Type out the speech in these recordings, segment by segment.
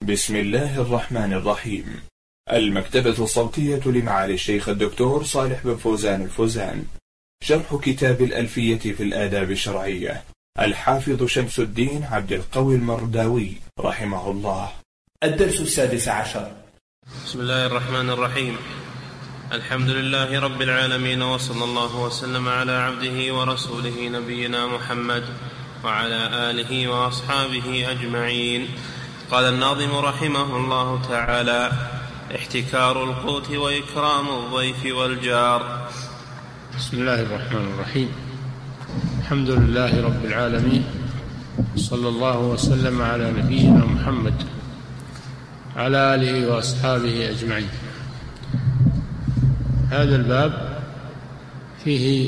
بسم الله الرحمن الرحيم. المكتبة الصوتية لمعالي الشيخ الدكتور صالح بن فوزان الفوزان، شرح كتاب الألفية في الآداب الشرعية، الحافظ شمس الدين عبد القوي المرداوي رحمه الله. الدرس 16. بسم الله الرحمن الرحيم. الحمد لله رب العالمين، وصلى الله وسلم على عبده ورسوله نبينا محمد وعلى آله وأصحابه أجمعين. قال الناظم رحمه الله تعالى: احتكار القوت وإكرام الضيف والجار. بسم الله الرحمن الرحيم. الحمد لله رب العالمين، صلى الله وسلم على نبينا محمد على آله وأصحابه أجمعين. هذا الباب فيه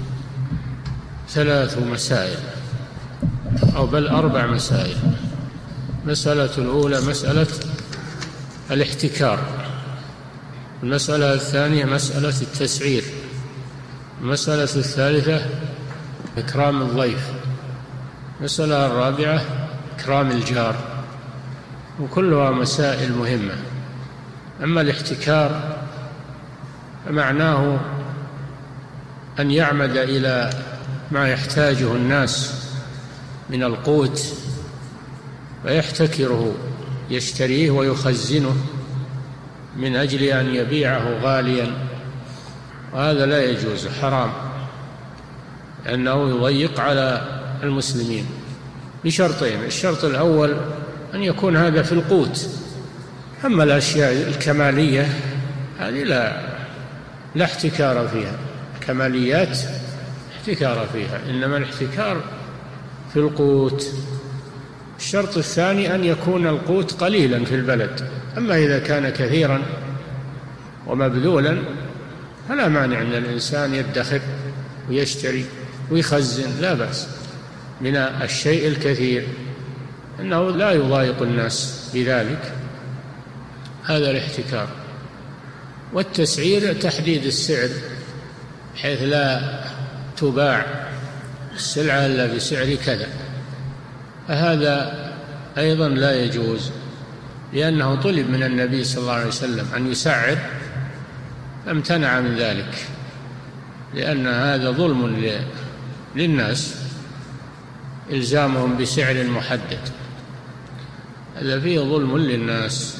3 مسائل، أو بل 4 مسائل. المسألة الأولى مسألة الاحتكار، المسألة الثانية مسألة التسعير، المسألة الثالثة إكرام الضيف، المسألة الرابعة إكرام الجار، وكلها مسائل مهمة. أما الاحتكار فمعناه أن يعمد إلى ما يحتاجه الناس من القوت فيحتكره، يشتريه ويخزنه من أجل أن يبيعه غاليا، وهذا لا يجوز، حرام، لأنه يضيق على المسلمين بشرطين: الشرط الأول أن يكون هذا في القوت. أما الأشياء الكمالية هذه لا احتكار فيها، الكماليات احتكار فيها، إنما الاحتكار في القوت. الشرط الثاني أن يكون القوت قليلا في البلد. أما إذا كان كثيرا ومبذولا فلا مانع أن الإنسان يدخر ويشتري ويخزن، لا بأس من الشيء الكثير، إنه لا يضايق الناس بذلك. هذا الاحتكار. والتسعير تحديد السعر بحيث لا تباع السلعة إلا بسعر كذا، فهذا أيضا لا يجوز، لأنه طلب من النبي صلى الله عليه وسلم أن يسعر فامتنع من ذلك، لأن هذا ظلم للناس إلزامهم بسعر محدد، هذا فيه ظلم للناس.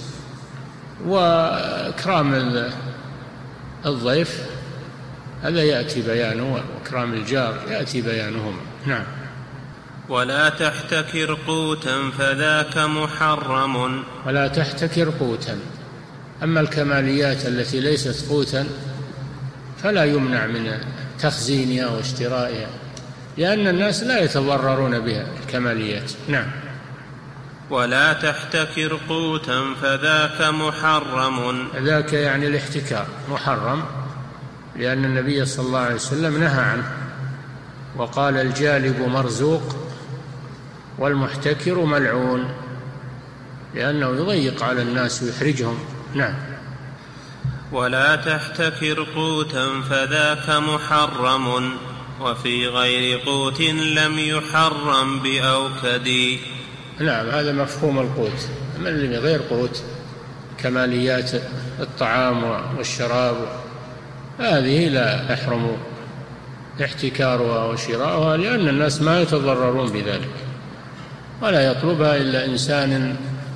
وإكرام الضيف هذا يأتي بيانه، وإكرام الجار يأتي بيانهما. نعم. ولا تحتكر قوتا فذاك محرم. ولا تحتكر قوتا. أما الكماليات التي ليست قوتا فلا يمنع من تخزينها واشترائها، لأن الناس لا يتضررون بها الكماليات. نعم. ولا تحتكر قوتا فذاك محرم. ذاك يعني الاحتكار محرم، لأن النبي صلى الله عليه وسلم نهى عنه، وقال: الجالب مرزوق والمحتكر ملعون، لأنه يضيق على الناس ويحرجهم. نعم. ولا تحتكر قوتا فذاك محرم، وفي غير قوت لم يحرم بأوكد. نعم، هذا مفهوم القوت. من اللي غير قوت، كماليات الطعام والشراب، هذه لا يحرم احتكارها وشراؤها، لأن الناس ما يتضررون بذلك، ولا يطلبها إلا إنسان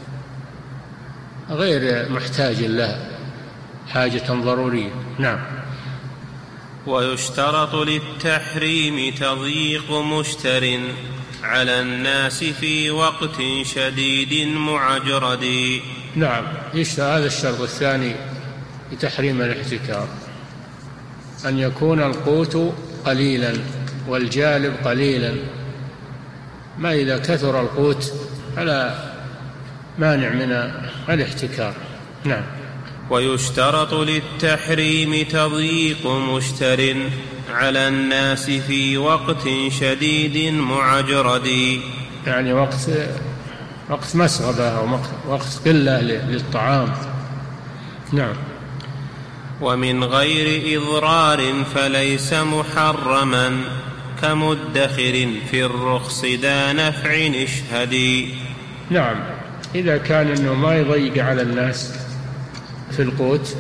غير محتاج لها حاجة ضرورية. نعم. ويشترط للتحريم تضييق مشتر على الناس في وقت شديد معجرد. نعم، هذا الشرط الثاني لتحريم الاحتكار، أن يكون القوت قليلا والجالب قليلا. ما إذا كثر القوت فلا مانع من الاحتكار. نعم. ويشترط للتحريم تضييق مشتر على الناس في وقت شديد معجرد، يعني وقت مسغبة أو وقت قلة للطعام. نعم. ومن غير إضرار فليس محرما، كمدخر في الرخص دا نفع اشهدي. نعم، إذا كان أنه ما يضيق على الناس في القوت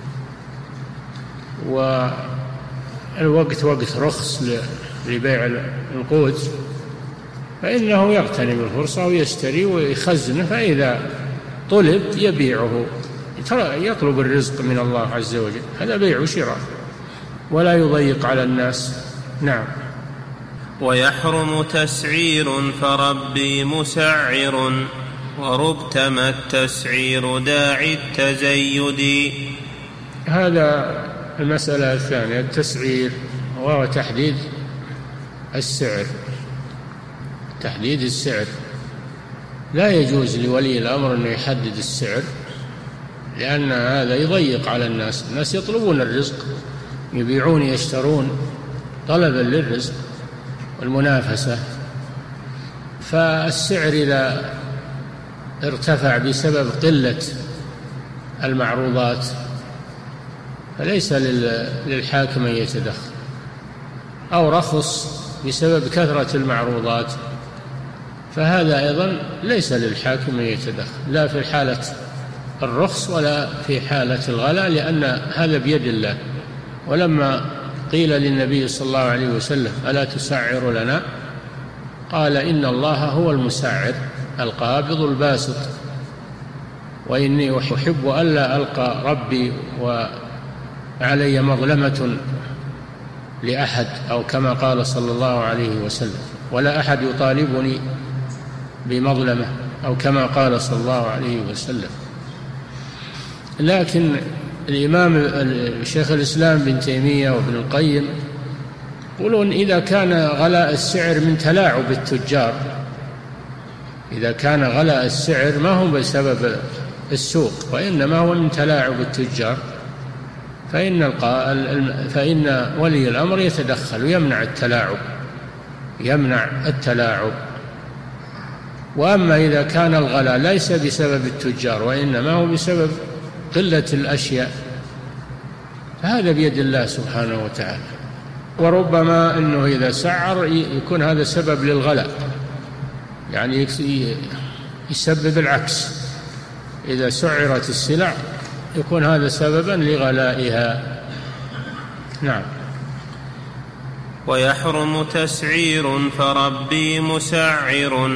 والوقت وقت رخص لبيع القوت، فإنه يغتنم الفرصة ويشتري ويخزنه، فإذا طلب يبيعه، يطلب الرزق من الله عز وجل، هذا بيع وشراء، ولا يضيق على الناس. نعم. ويحرم تسعير فربي مسعر وربتما التسعير داعي التزيد. هذا المسألة الثانية، التسعير وهو تحديد السعر. تحديد السعر لا يجوز لولي الأمر أنه يحدد السعر، لأن هذا يضيق على الناس. الناس يطلبون الرزق، يبيعون يشترون طلبا للرزق والمنافسة، فالسعر إذا ارتفع بسبب قلة المعروضات فليس للحاكم أن يتدخل، أو رخص بسبب كثرة المعروضات فهذا أيضا ليس للحاكم أن يتدخل، لا في حالة الرخص ولا في حالة الغلاء، لأن هذا بيد الله. ولما قيل للنبي صلى الله عليه وسلم ألا تسعر لنا؟ قال إن الله هو المسعر القابض الباسط، وإني أحب ألا ألقى ربي وعلي مظلمة لأحد، أو كما قال صلى الله عليه وسلم، ولا أحد يطالبني بمظلمة، أو كما قال صلى الله عليه وسلم. لكن الإمام شيخ الإسلام بن تيمية وابن القيم يقولون إذا كان غلاء السعر من تلاعب التجار، إذا كان غلاء السعر ما هو بسبب السوق وإنما هو من تلاعب التجار، فإن ولي الأمر يتدخل ويمنع التلاعب. وأما إذا كان الغلاء ليس بسبب التجار وإنما هو بسبب قلة الأشياء فهذا بيد الله سبحانه وتعالى. وربما أنه إذا سعر يكون هذا سبب للغلاء، يعني يسبب العكس، إذا سعرت السلع يكون هذا سببا لغلائها. نعم. ويحرم تسعير فربي مسعر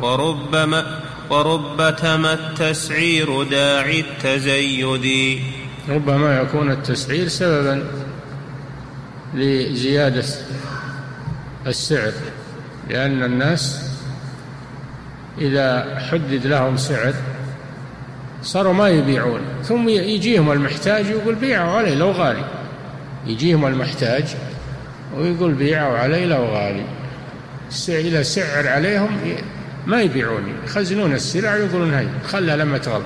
وربتما التسعير داعي التزيد. ربما يكون التسعير سببا لزيادة السعر، لأن الناس إذا حدد لهم سعر صاروا ما يبيعون، ثم يجيهم المحتاج ويقول بيعوا علي لو غالي، يجيهم المحتاج ويقول بيعوا علي لو غالي، إذا سعر عليهم ما يبيعون، يخزنون السلع ويقولون هاي خلها لما تغلب،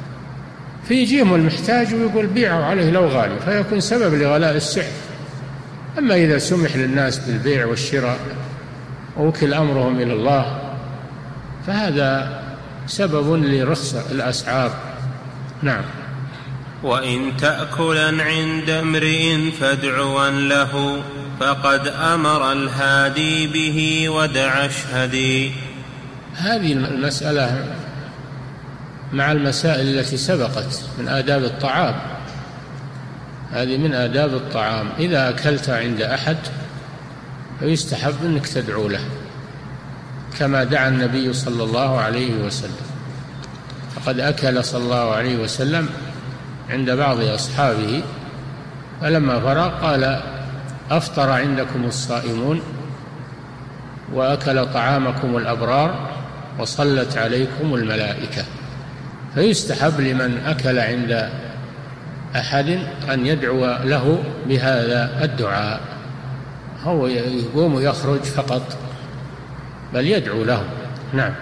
فيجيهم المحتاج ويقول بيعوا عليه لو غالي، فيكون سبب لغلاء السعر. أما إذا سمح للناس بالبيع والشراء ووكل أمرهم إلى الله فهذا سبب لرخص الأسعار. نعم. وإن تأكلا عند امرئ فادعوا له فقد أمر الهادي به ودع اشهدي. هذه المسألة مع المسائل التي سبقت من آداب الطعام، هذه من آداب الطعام. إذا أكلت عند أحد فيستحب أنك تدعو له كما دعا النبي صلى الله عليه وسلم. فقد أكل صلى الله عليه وسلم عند بعض أصحابه فلما فرغ قال أفطر عندكم الصائمون وأكل طعامكم الأبرار وصلت عليكم الملائكة. فيستحب لمن أكل عند أحد أن يدعو له بهذا الدعاء، هو يقوم يخرج فقط بل يدعو له. نعم.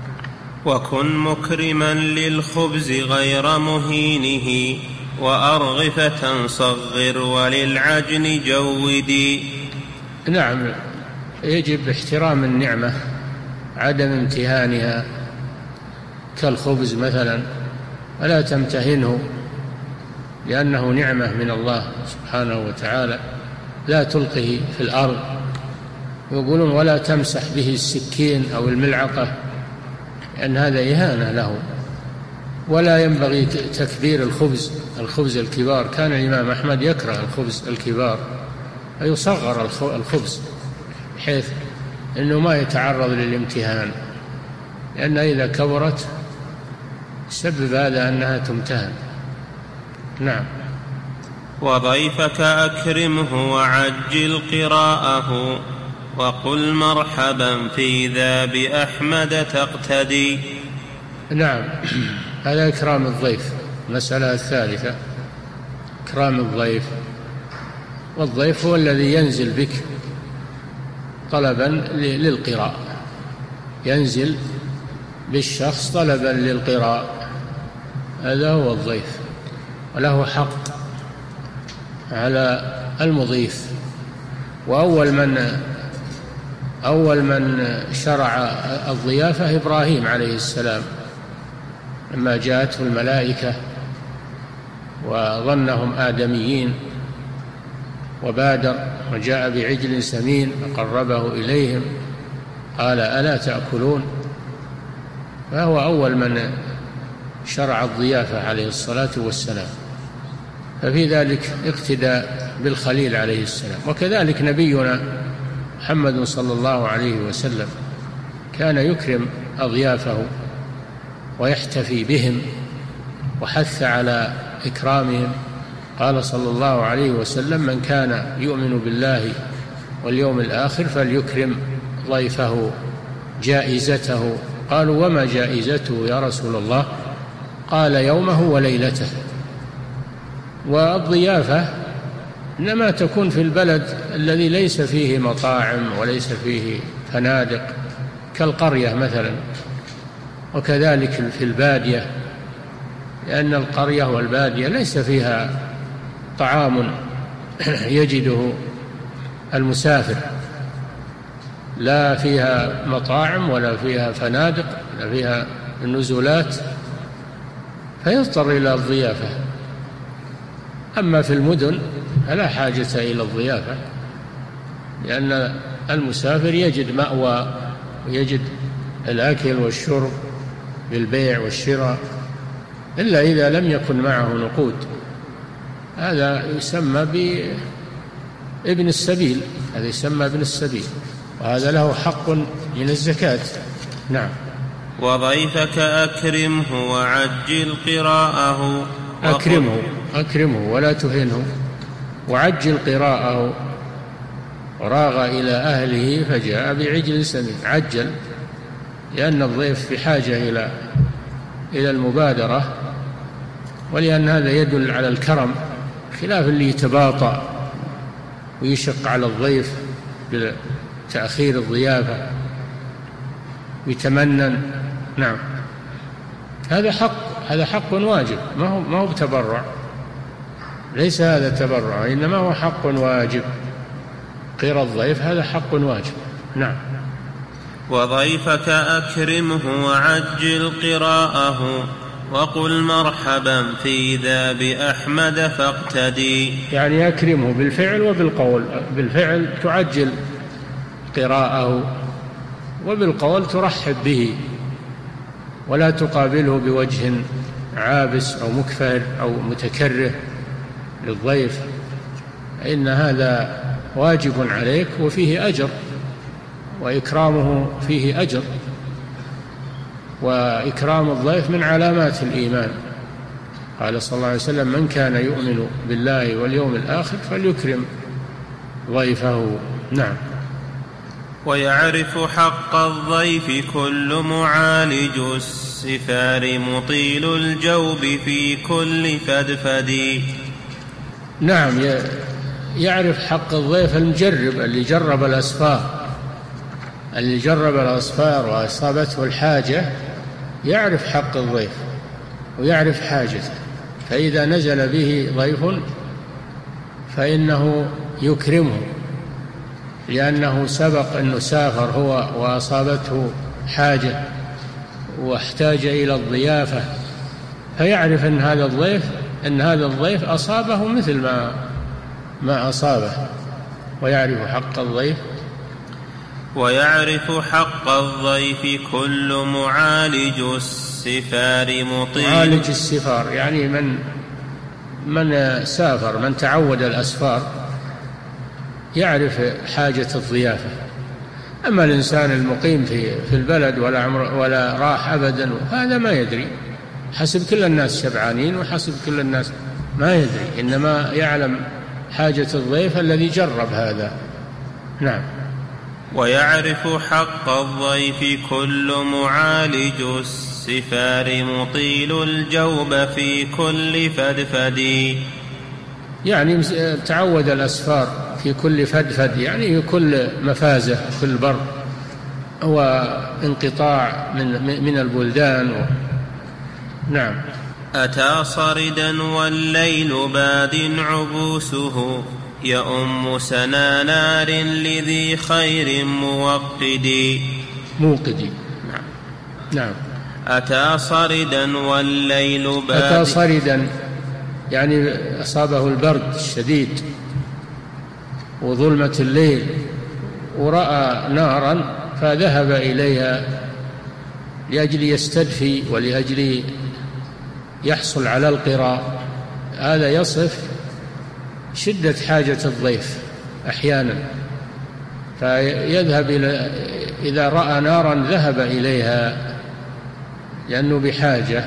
وكن مكرما للخبز غير مهينه وأرغفة صغر وللعجن جودي. نعم، يجب احترام النعمة، عدم امتهانها، كالخبز مثلا فلا تمتهنه لأنه نعمة من الله سبحانه وتعالى، لا تلقه في الأرض. يقولون ولا تمسح به السكين أو الملعقة، لأن هذا إهانة له ولا ينبغي تكبير الخبز الكبار. كان الإمام أحمد يكره الخبز الكبار، فيصغر الخبز بحيث أنه ما يتعرض للامتهان، لأن إذا كبرت سبب هذا أنها تمتهن. نعم. وضيفك أكرمه وعجل قراءه، وقل مرحبا في ذا بأحمد تقتدي. نعم، هذا إكرام الضيف. المسألة الثالثة إكرام الضيف. والضيف هو الذي ينزل بك طلبا للقراء، ينزل بالشخص طلبا للقراء، هذا هو الضيف، وله حق على المضيف. وأول من شرع الضيافة إبراهيم عليه السلام لما جاءته الملائكة وظنهم آدميين، وبادر وجاء بعجل سمين فقربه إليهم قال ألا تأكلون، فهو أول من شرع الضيافة عليه الصلاة والسلام. ففي ذلك اقتداء بالخليل عليه السلام. وكذلك نبينا محمد صلى الله عليه وسلم كان يكرم أضيافه ويحتفي بهم وحث على إكرامهم. قال صلى الله عليه وسلم: من كان يؤمن بالله واليوم الآخر فليكرم ضيفه جائزته. قالوا: وما جائزته يا رسول الله؟ قال: يومه وليلته. والضيافة إنما تكون في البلد الذي ليس فيه مطاعم وليس فيه فنادق كالقرية مثلا، وكذلك في البادية، لأن القرية والبادية ليس فيها طعام يجده المسافر، لا فيها مطاعم ولا فيها فنادق ولا فيها نزولات، فيضطر إلى الضيافة. أما في المدن فلا حاجة إلى الضيافة، لأن المسافر يجد مأوى ويجد الأكل والشرب بالبيع والشراء، إلا إذا لم يكن معه نقود، هذا يسمى بابن السبيل، هذا يسمى ابن السبيل، وهذا له حق من الزكاة. نعم. وضيفك أكرمه وعجل قراءه. أكرمه ولا تهنه، وعجل قراءه. وراغ إلى أهله فجاء بعجل سمين. عجل لأن الضيف بحاجة إلى المبادرة، ولأن هذا يدل على الكرم، خلاف اللي يتباطأ ويشق على الضيف بتأخير الضيافة ويتمنن. نعم، هذا حق واجب، ما هو بتبرع، ليس هذا تبرع، إنما هو حق واجب. قراءة الضيف هذا حق واجب. نعم. وضيفك أكرمه وعجل قراءه، وقل مرحبا في ذا بأحمد فاقتدي. يعني أكرمه بالفعل وبالقول. بالفعل تعجل قراءه، وبالقول ترحب به، ولا تقابله بوجه عابس أو مكفر أو متكره للضيف، إن هذا واجب عليك وفيه أجر، وإكرامه فيه أجر، وإكرام الضيف من علامات الإيمان. قال صلى الله عليه وسلم: من كان يؤمن بالله واليوم الآخر فليكرم ضيفه. نعم. ويعرف حق الضيف كل معالج السفار مطيل الجوب في كل فدفد. نعم، يعرف حق الضيف المجرب، اللي جرب الأصفار وأصابته الحاجة، يعرف حق الضيف ويعرف حاجته، فإذا نزل به ضيف فإنه يكرمه، لأنه سبق أنه سافر هو وأصابته حاجة واحتاج إلى الضيافة، فيعرف أن هذا الضيف أصابه مثل ما أصابه، ويعرف حق الضيف. ويعرف حق الضيف كل معالج السفار مطيل. معالج السفار يعني من سافر، من تعود الأسفار يعرف حاجة الضيافة. أما الإنسان المقيم في البلد ولا راح أبدا هذا ما يدري، حسب كل الناس شبعانين وحسب كل الناس ما يدري، إنما يعلم حاجة الضيف الذي جرب هذا. نعم. ويعرف حق الضيف كل معالج السفار مطيل الجوب في كل فدفد. يعني تعود الأسفار في كل فدفد، يعني كل مفازة، كل بر وانقطاع من البلدان نعم. أتى صردا والليل باد عبوسه يؤم سنا نار لذي خير موقدي. نعم. نعم. أتى صردا والليل باد. أتى صردا يعني أصابه البرد الشديد وظلمة الليل، ورأى نارا فذهب إليها لأجل يستدفي ولأجل يحصل على القراء. هذا يصف شدة حاجة الضيف أحيانا، فيذهب إذا رأى نارا ذهب إليها لأنه بحاجة،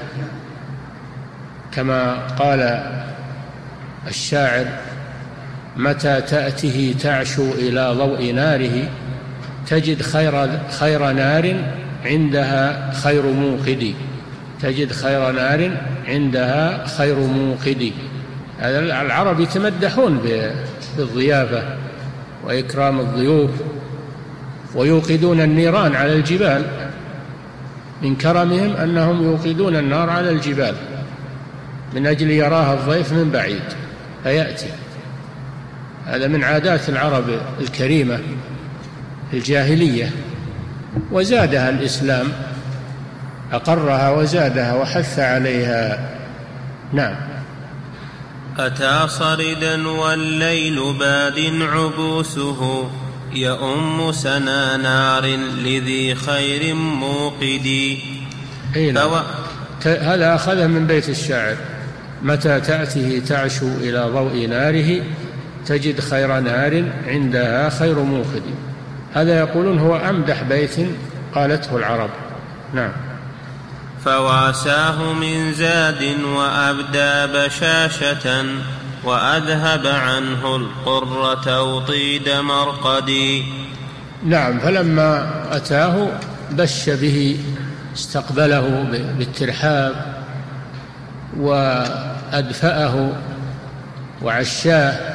كما قال الشاعر: متى تأته تعشو إلى ضوء ناره تجد خير نار عندها خير موقد. تجد خير نار عندها خير موقد. هذا العرب يتمدحون بالضيافة وإكرام الضيوف، ويوقدون النيران على الجبال. من كرمهم أنهم يوقدون النار على الجبال من أجل يراها الضيف من بعيد فيأتي. هذا من عادات العرب الكريمة الجاهلية، وزادها الإسلام، أقرها وزادها وحث عليها. نعم. أتى صردا والليل باد عبوسه يؤم سنا نار لذي خير موقد. هذا أخذه من بيت الشاعر: متى تأته تعشو إلى ضوء ناره تجد خير نار عندها خير موقد. هذا يقولون هو أمدح بيت قالته العرب. نعم. فواساه من زاد وأبدى بشاشة وأذهب عنه القرة وطيد مرقدي. نعم. فلما أتاه بش به، استقبله بالترحاب وأدفأه وعشاه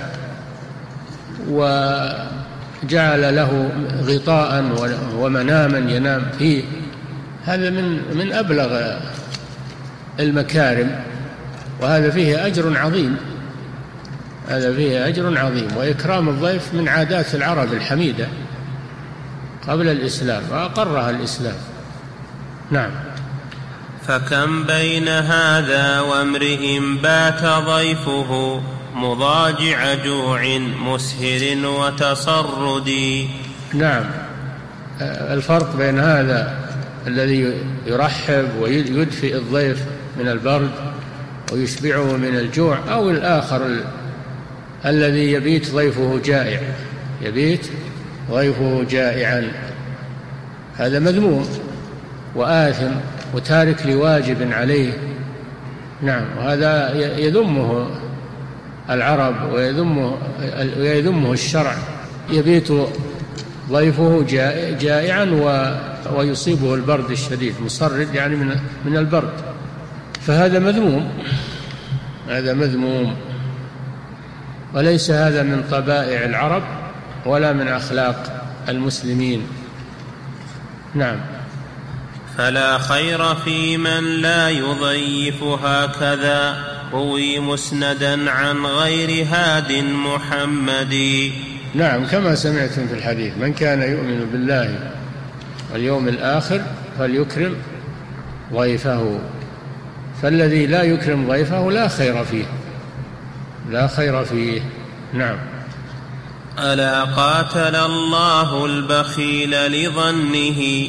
وجعل له غطاء ومناما ينام فيه. هذا من أبلغ المكارم، وهذا فيه أجر عظيم. هذا فيه أجر عظيم. وإكرام الضيف من عادات العرب الحميدة قبل الإسلام، وأقرها الإسلام. نعم. فكم بين هذا وامرئ بات ضيفه مضاجع جوع مسهر وتصرد. نعم. الفرق بين هذا الذي يرحب ويدفئ الضيف من البرد ويشبعه من الجوع، أو الآخر الذي يبيت ضيفه جائع، يبيت ضيفه جائعا. هذا مذموم وآثم وتارك لواجب عليه. نعم. وهذا يذمه العرب ويذمه الشرع. يبيت ضيفه جائعا ويصيبه البرد الشديد، مصرد يعني من البرد، فهذا مذموم. هذا مذموم، وليس هذا من طبائع العرب ولا من أخلاق المسلمين. نعم. فلا خير في من لا يضيف هكذا روي مسندا عن غير هاد محمد. نعم. كما سمعتم في الحديث: من كان يؤمن بالله واليوم الآخر فليكرم ضيفه. فالذي لا يكرم ضيفه لا خير فيه، لا خير فيه. نعم. ألا قاتل الله البخيل لظنه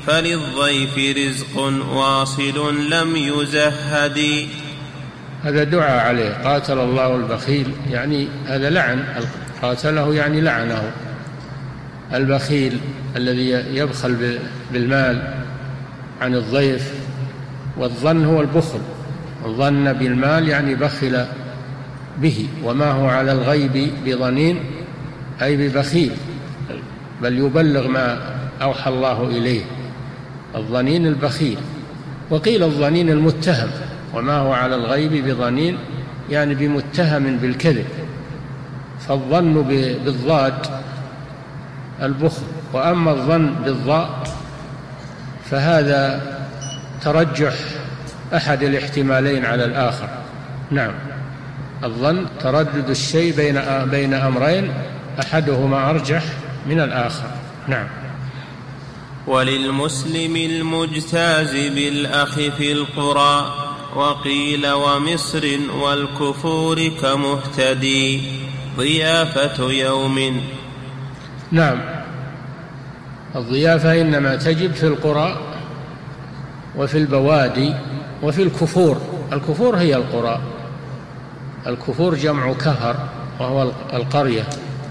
فللضيف رزق واصل لم يزهد. هذا دعاء عليه، قاتل الله البخيل، يعني هذا لعن، قاتله يعني لعنه. البخيل الذي يبخل بالمال عن الضيف، والظن هو البخل، الظن بالمال يعني بخل به، وما هو على الغيب بضنين أي ببخيل، بل يبلغ ما أوحى الله إليه. الظنين البخيل، وقيل الظنين المتهم، وما هو على الغيب بضنين يعني بمتهم بالكذب. فالظن بالضاد البخل، وأما الظن بالضاء فهذا ترجح أحد الاحتمالين على الآخر. نعم، الظن تردد الشيء بين أمرين أحدهما أرجح من الآخر. نعم. وللمسلم المجتاز بالأخ في القرى، وقيل ومصر والكفور كمهتدي، ضيافة يوم. نعم، الضيافة إنما تجب في القرى وفي البوادي وفي الكفور. الكفور هي القرى، الكفور جمع كفر، وهو القرية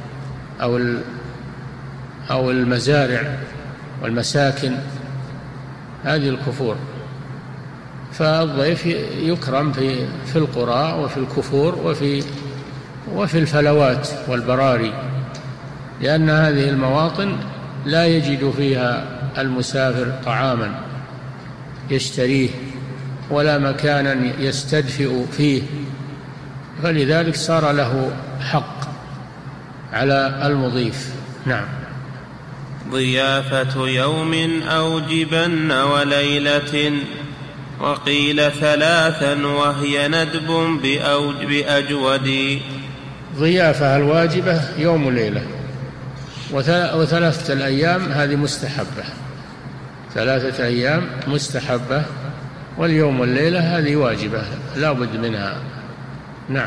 أو المزارع والمساكن، هذه الكفور. فالضيف يكرم في القرى وفي الكفور وفي الفلوات والبراري، لأن هذه المواطن لا يجد فيها المسافر طعاما يشتريه ولا مكانا يستدفئ فيه، فلذلك صار له حق على المضيف. نعم. ضيافة يوم أوجبن وليلة، وقيل ثلاثا وهي ندب بأجود. ضيافة الواجبة يوم وليلة، وثلاثة الأيام هذه مستحبة، 3 أيام مستحبة، واليوم والليلة هذه واجبة لا بد منها. نعم.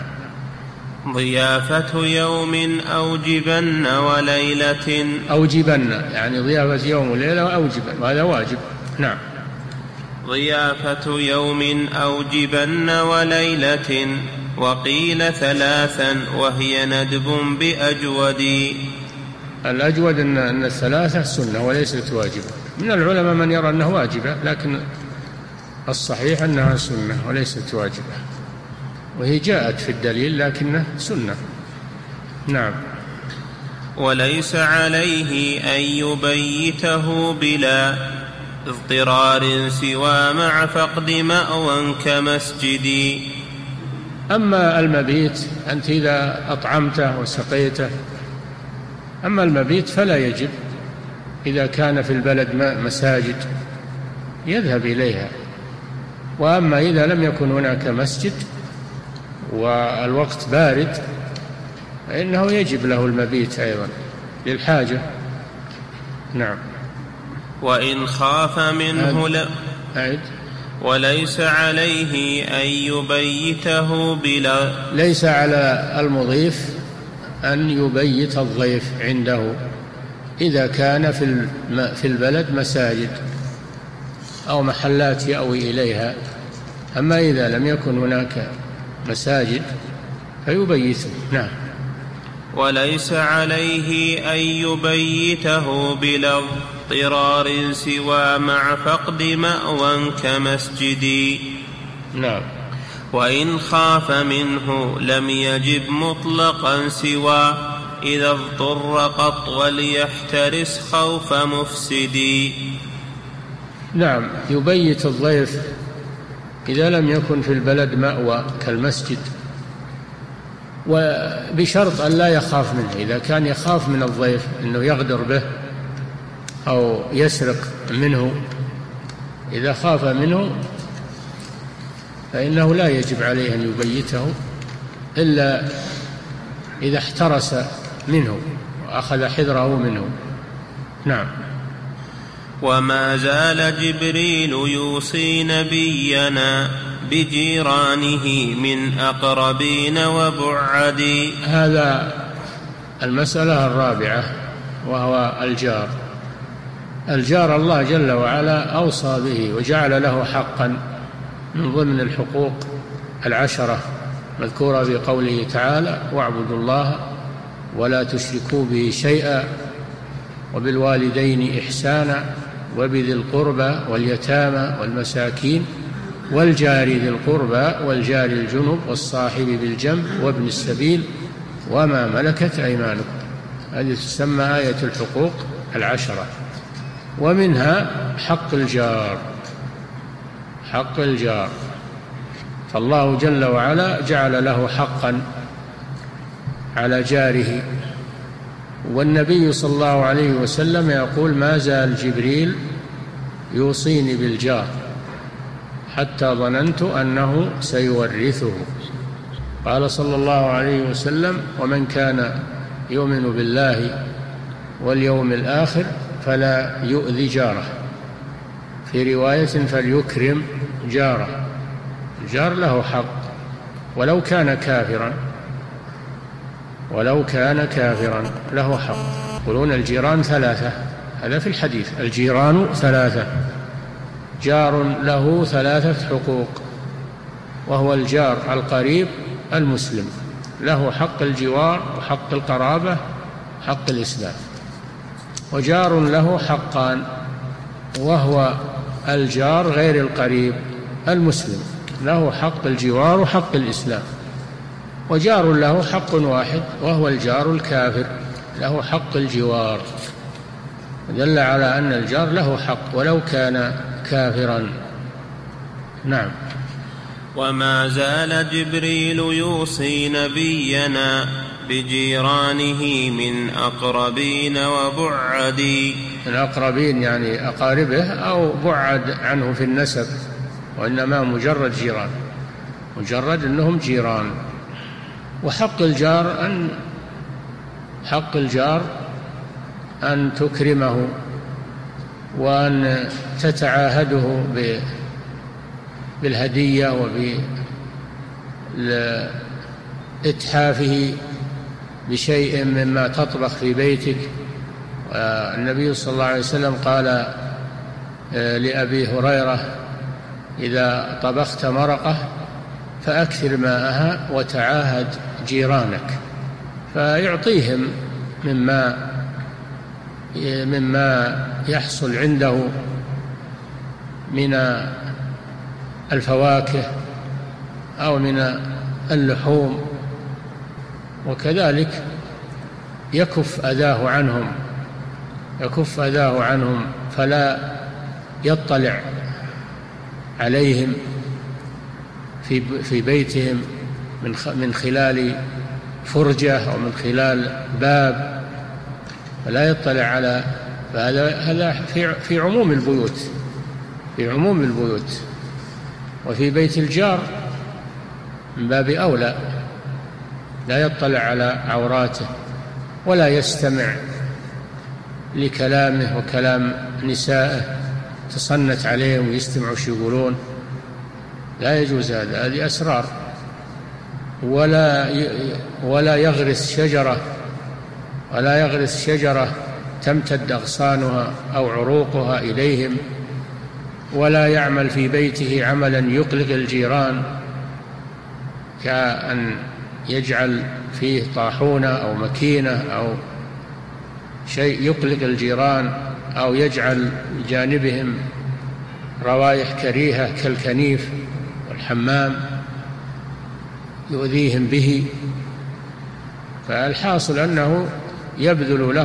ضيافة يوم أوجبن وليلة، أوجبن يعني ضيافة يوم وليلة وأوجبن، وهذا واجب. نعم. ضيافة يوم أوجبن وليلة، وقيل ثلاثا وهي ندب بأجود. الأجود أن الثلاثة سنة وليست واجبة. من العلماء من يرى أنه واجبة، لكن الصحيح أنها سنة وليست واجبة، وهي جاءت في الدليل لكنها سنة. نعم. وليس عليه أن يبيته بلا اضطرار سوى مع فقد مأوى كمسجد. أما المبيت، أنت إذا أطعمته وسقيته، أما المبيت فلا يجب. إذا كان في البلد مساجد يذهب إليها، وأما إذا لم يكن هناك مسجد والوقت بارد فإنه يجب له المبيت أيضا للحاجة. نعم. وإن خاف منه وليس عليه أن يبيته بلا. ليس على المضيف أن يبيت الضيف عنده إذا كان في البلد مساجد أو محلات يأوي إليها. أما إذا لم يكن هناك مساجد فيبيته. نعم. وليس عليه أن يبيته بلا اضطرار سوى مع فقد مأوى كمسجد. نعم. وإن خاف منه لم يجب مطلقا سوى إذا اضطر قط وليحترس خوف مفسد. نعم، يبيت الضيف إذا لم يكن في البلد مأوى كالمسجد، وبشرط أن لا يخاف منه. إذا كان يخاف من الضيف أنه يغدر به أو يسرق منه، إذا خاف منه فإنه لا يجب عليه أن يبيته إلا إذا احترس منه وأخذ حذره منه. نعم. وما زال جبريل يوصي نبينا بجيرانه من أقربين وبعد. هذا المسألة الرابعة، وهو الجار. الجار الله جل وعلا أوصى به وجعل له حقا من ضمن الحقوق 10 مذكورة بقوله تعالى: واعبدوا الله ولا تشركوا به شيئا وبالوالدين إحسانا وبذي القربى واليتامى والمساكين والجار ذي القربى والجار الجنب والصاحب بالجنب وابن السبيل وما ملكت أيمانكم. هذه تسمى آية الحقوق 10. ومنها حق الجار، حق الجار، فالله جل وعلا جعل له حقا على جاره. والنبي صلى الله عليه وسلم يقول: ما زال جبريل يوصيني بالجار حتى ظننت أنه سيورثه. قال صلى الله عليه وسلم: ومن كان يؤمن بالله واليوم الآخر فلا يؤذي جاره، في رواية فليكرم جاره. الجار له حق ولو كان كافرا، ولو كان كافرا له حق. يقولون الجيران 3، هذا في الحديث: الجيران 3، جار له 3 حقوق، وهو الجار القريب المسلم، له حق الجوار وحق القرابة حق الإسلام. وجار له حقان، وهو الجار غير القريب المسلم، له حق الجوار وحق الإسلام. وجار له حق واحد، وهو الجار الكافر، له حق الجوار. دل على أن الجار له حق ولو كان كافرا. نعم. وما زال جبريل يوصي نبينا بجيرانه من أقربين وبعدي. الأقربين يعني أقاربه أو بعد عنه في النسب، وإنما مجرد جيران، مجرد أنهم جيران. وحق الجار أن تكرمه وأن تتعاهده بالهدية وبإتحافه بشيء مما تطبخ في بيتك. النبي صلى الله عليه وسلم قال لأبي هريرة: إذا طبخت مرقة فأكثر ماءها وتعاهد جيرانك، فيعطيهم مما يحصل عنده من الفواكه أو من اللحوم، وكذلك يكف أذاه عنهم فلا يطلع عليهم في بيتهم من خلال فرجة أو من خلال باب، فلا يطلع على. هذا في عموم البيوت، في عموم البيوت. وفي بيت الجار من باب أولى، لا يطلع على عوراته ولا يستمع لكلامه وكلام نسائه، تصنت عليهم ويستمعوا وش يقولون، لا يجوز هذا، هذه أسرار. ولا يغرس شجرة تمتد أغصانها أو عروقها إليهم، ولا يعمل في بيته عملا يقلق الجيران، كأن يجعل فيه طاحونة أو مكينة أو شيء يقلق الجيران، أو يجعل بجانبهم روائح كريهة كالكنيف والحمام يؤذيهم به. فالحاصل أنه يبذل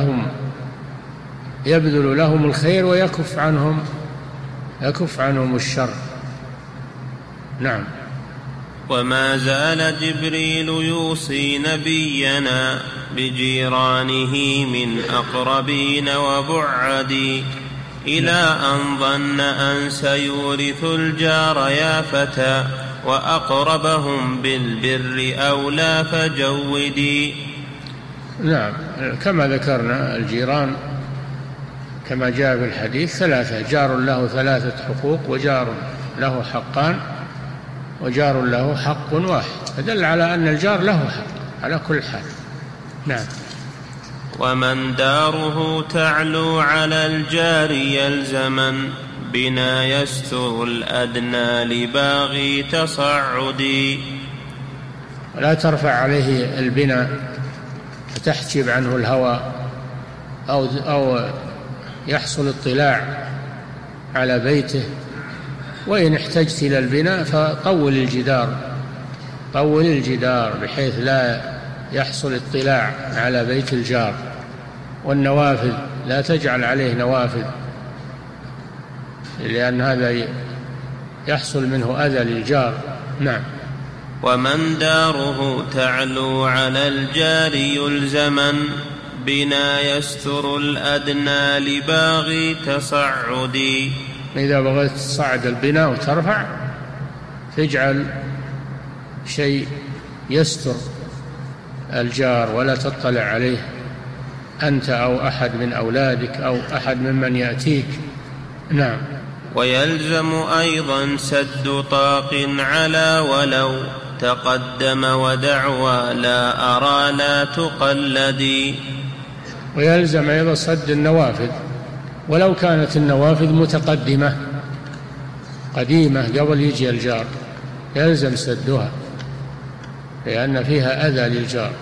لهم الخير ويكف عنهم الشر. نعم. وما زال جبريل يوصي نبينا بجيرانه من أقربين وبعدي، إلى أن ظن أن سيورث الجار يا فتى، وأقربهم بالبر أولى فجودي. نعم، كما ذكرنا الجيران كما جاء في الحديث 3: جار له 3 حقوق، وجار له حقان، وجار له حق واحد، فدل على أن الجار له حق على كل حال. نعم. ومن داره تعلو على الجار يلزمن بنا يستر الأدنى لباغي تصعدي. لا ترفع عليه البناء فتحجب عنه الهواء أو يحصل اطلاع على بيته. وإن احتجت إلى البناء فطول الجدار بحيث لا يحصل اطلاع على بيت الجار. والنوافذ لا تجعل عليه نوافذ، لأن هذا يحصل منه أذى للجار. نعم. ومن داره تعلو على الجار يلزمن بنا يستر الأدنى لباغي تصعدي. إذا بغيت تصعد البناء وترفع تجعل شيء يستر الجار ولا تطلع عليه أنت أو أحد من أولادك أو أحد ممن يأتيك. نعم. ويلزم أيضا سد طاق على ولو تقدم ودعوى لا أرى لا تقلدي. ويلزم أيضا سد النوافذ ولو كانت النوافذ متقدمة قديمة قبل يجي الجار، يلزم سدها لأن فيها أذى للجار.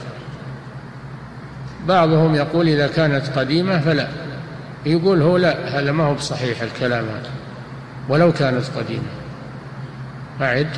بعضهم يقول إذا كانت قديمة فلا، يقول هو لا، هذا ما هو بصحيح الكلام هذا، ولو كانت قديمة. أعد.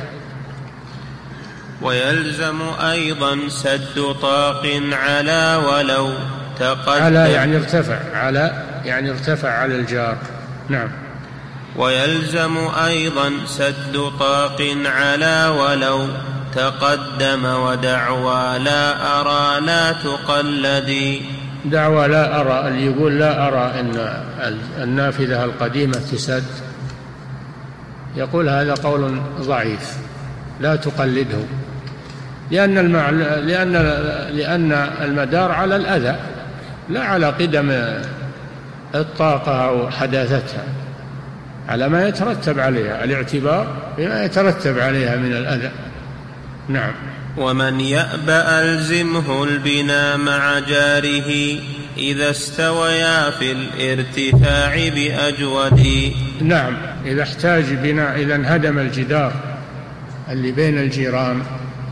ويلزم أيضا سد طاق على ولو تقدم. على يعني ارتفع، على يعني ارتفع على الجار. نعم. ويلزم أيضا سد طاق على ولو تقدم ودعوى لا أرى لا تقلدي. دعوى لا أرى، اللي يقول لا أرى أن النافذة القديمة تسد يقول هذا قول ضعيف، لا تقلده، لأن المدار على الأذى لا على قدم الطاقة أو حداثتها، على ما يترتب عليها، الاعتبار بما يترتب عليها من الأذى. نعم. ومن يأبى ألزمه البناء مع جاره إذا استويا في الارتفاع بأجود. نعم. إذا احتاج بناء، إذا انهدم الجدار اللي بين الجيران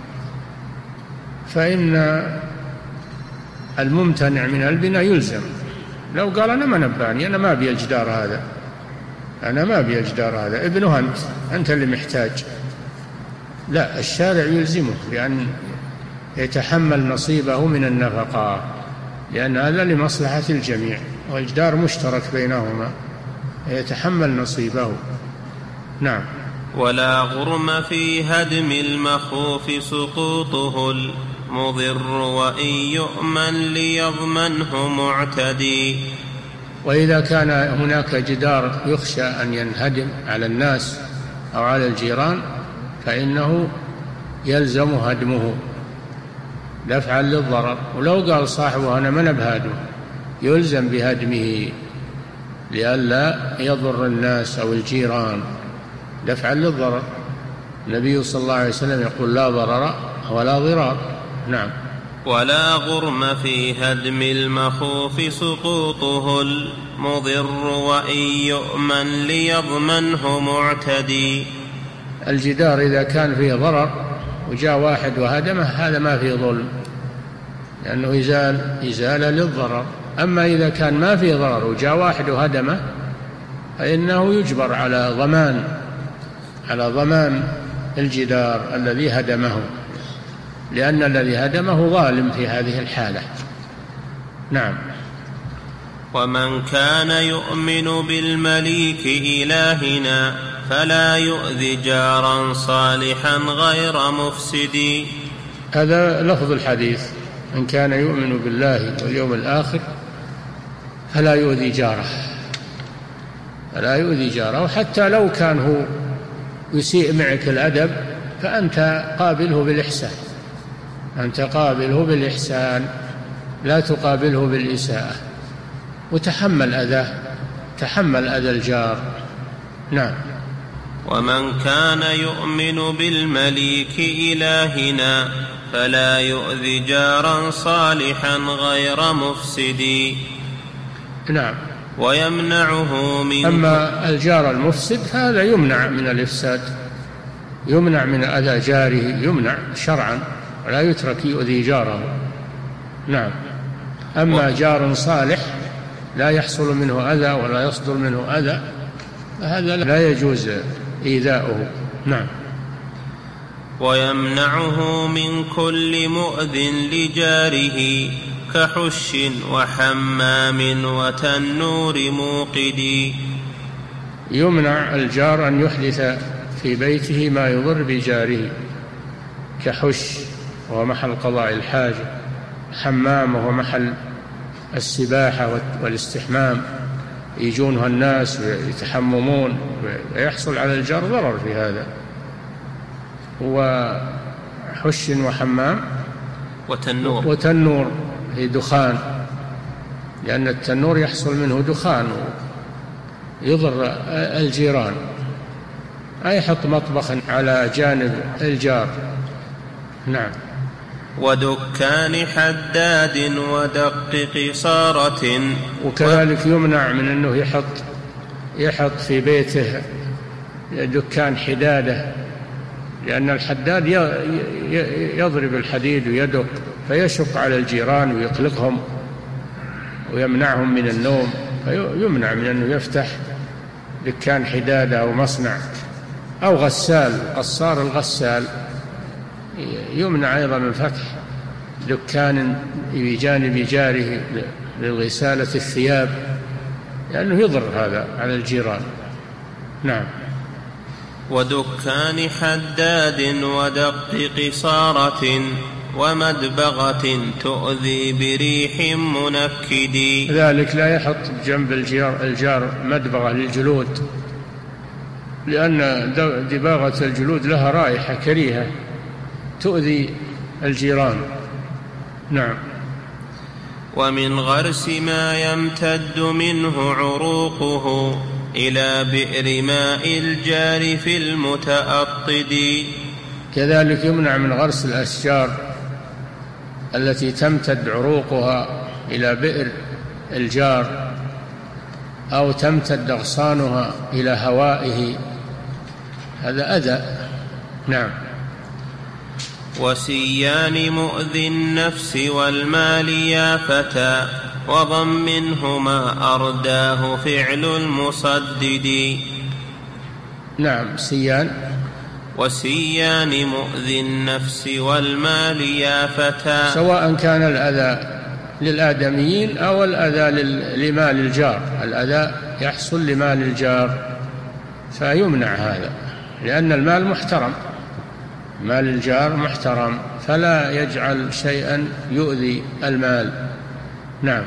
فإن الممتنع من البناء يلزم. لو قال أنا ما نباني، أنا ما أبي الجدار هذا، أنا ما أبي الجدار هذا، ابنه أنت اللي محتاج، لا، الشارع يلزمه بأن يتحمل نصيبه من النفقة، لأن هذا لمصلحة الجميع والجدار مشترك بينهما، يتحمل نصيبه. نعم. ولا غرم في هدم المخوف سقوطه المضر وإن يؤمن ليضمنه معتدي. وإذا كان هناك جدار يخشى أن ينهدم على الناس أو على الجيران فإنه يلزم هدمه دفعا للضرر. ولو قال صاحبه أنا من بهادم يلزم بهدمه لئلا يضر الناس أو الجيران دفعا للضرر. النبي صلى الله عليه وسلم يقول لا ضرر ولا ضرار. نعم. ولا غرم في هدم المخوف سقوطه المضر وإن يؤمن ليضمنه معتدي. الجدار إذا كان فيه ضرر وجاء واحد وهدمه هذا ما فيه ظلم، لأنه إزالة للضرر. أما إذا كان ما فيه ضرر وجاء واحد وهدمه فإنه يجبر على ضمان الجدار الذي هدمه، لأن الذي هدمه ظالم في هذه الحالة. نعم. ومن كان يؤمن بالمليك إلهنا فلا يؤذي جارا صالحا غير مفسد. هذا لفظ الحديث، من كان يؤمن بالله واليوم الآخر فلا يؤذي جاره، فلا يؤذي جاره. وحتى لو كان هو يسيء معك الأدب فأنت قابله بالإحسان، أنت قابله بالإحسان، لا تقابله بالإساءة، وتحمل أذاه، تحمل أذى الجار. نعم. ومن كان يؤمن بالمليك إلهنا فلا يؤذي جارا صالحا غير مفسد. نعم. ويمنعه من أما الجار المفسد هذا يمنع من الإفساد، يمنع من أذى جاره، يمنع شرعا ولا يترك يؤذي جاره. نعم. أما جار صالح لا يحصل منه أذى ولا يصدر منه أذى هذا لا يجوز إيذاؤه. نعم. ويمنعه من كل مؤذ لجاره كحش وحمام وتنور موقد. يمنع الجار أن يحدث في بيته ما يضر بجاره، كحش وهو محل قضاء الحاجة، حمام وهو محل السباحة والاستحمام، يجونها الناس ويتحممون ويحصل على الجار ضرر في هذا. وحش وحمام وتنور هي دخان، لأن التنور يحصل منه دخان يضر الجيران. أي يحط مطبخا على جانب الجار. نعم. ودكان حداد ودق قصارة. وكذلك يمنع من أنه يحط في بيته دكان حدادة، لأن الحداد يضرب الحديد ويدق فيشق على الجيران ويقلقهم ويمنعهم من النوم، فيمنع من أنه يفتح دكان حدادة أو مصنع أو غسال، قصار الغسال يمنع أيضا من فتح دكان بجانب جاره لغسالة الثياب، لأنه يضر هذا على الجيران. نعم. ودكان حداد ودق قصارة ومدبغة تؤذي بريح منكد. ذلك لا يحط جنب الجار مدبغة للجلود، لأن دباغة الجلود لها رائحة كريهة تؤذي الجيران. نعم. ومن غرس ما يمتد منه عروقه إلى بئر ماء الجار في المتأطد. كذلك يمنع من غرس الأشجار التي تمتد عروقها إلى بئر الجار أو تمتد أغصانها إلى هوائه، هذا أذى. نعم. وسيان مؤذي النفس والمال يا فتى وضم منهما أرداه فعل المصدد. نعم. وسيان مؤذي النفس والمال يا فتى، سواء كان الأذى للآدميين أو الأذى لمال الجار، الأذى يحصل لمال الجار فيمنع هذا، لأن المال محترم، مال الجار محترم، فلا يجعل شيئا يؤذي المال. نعم.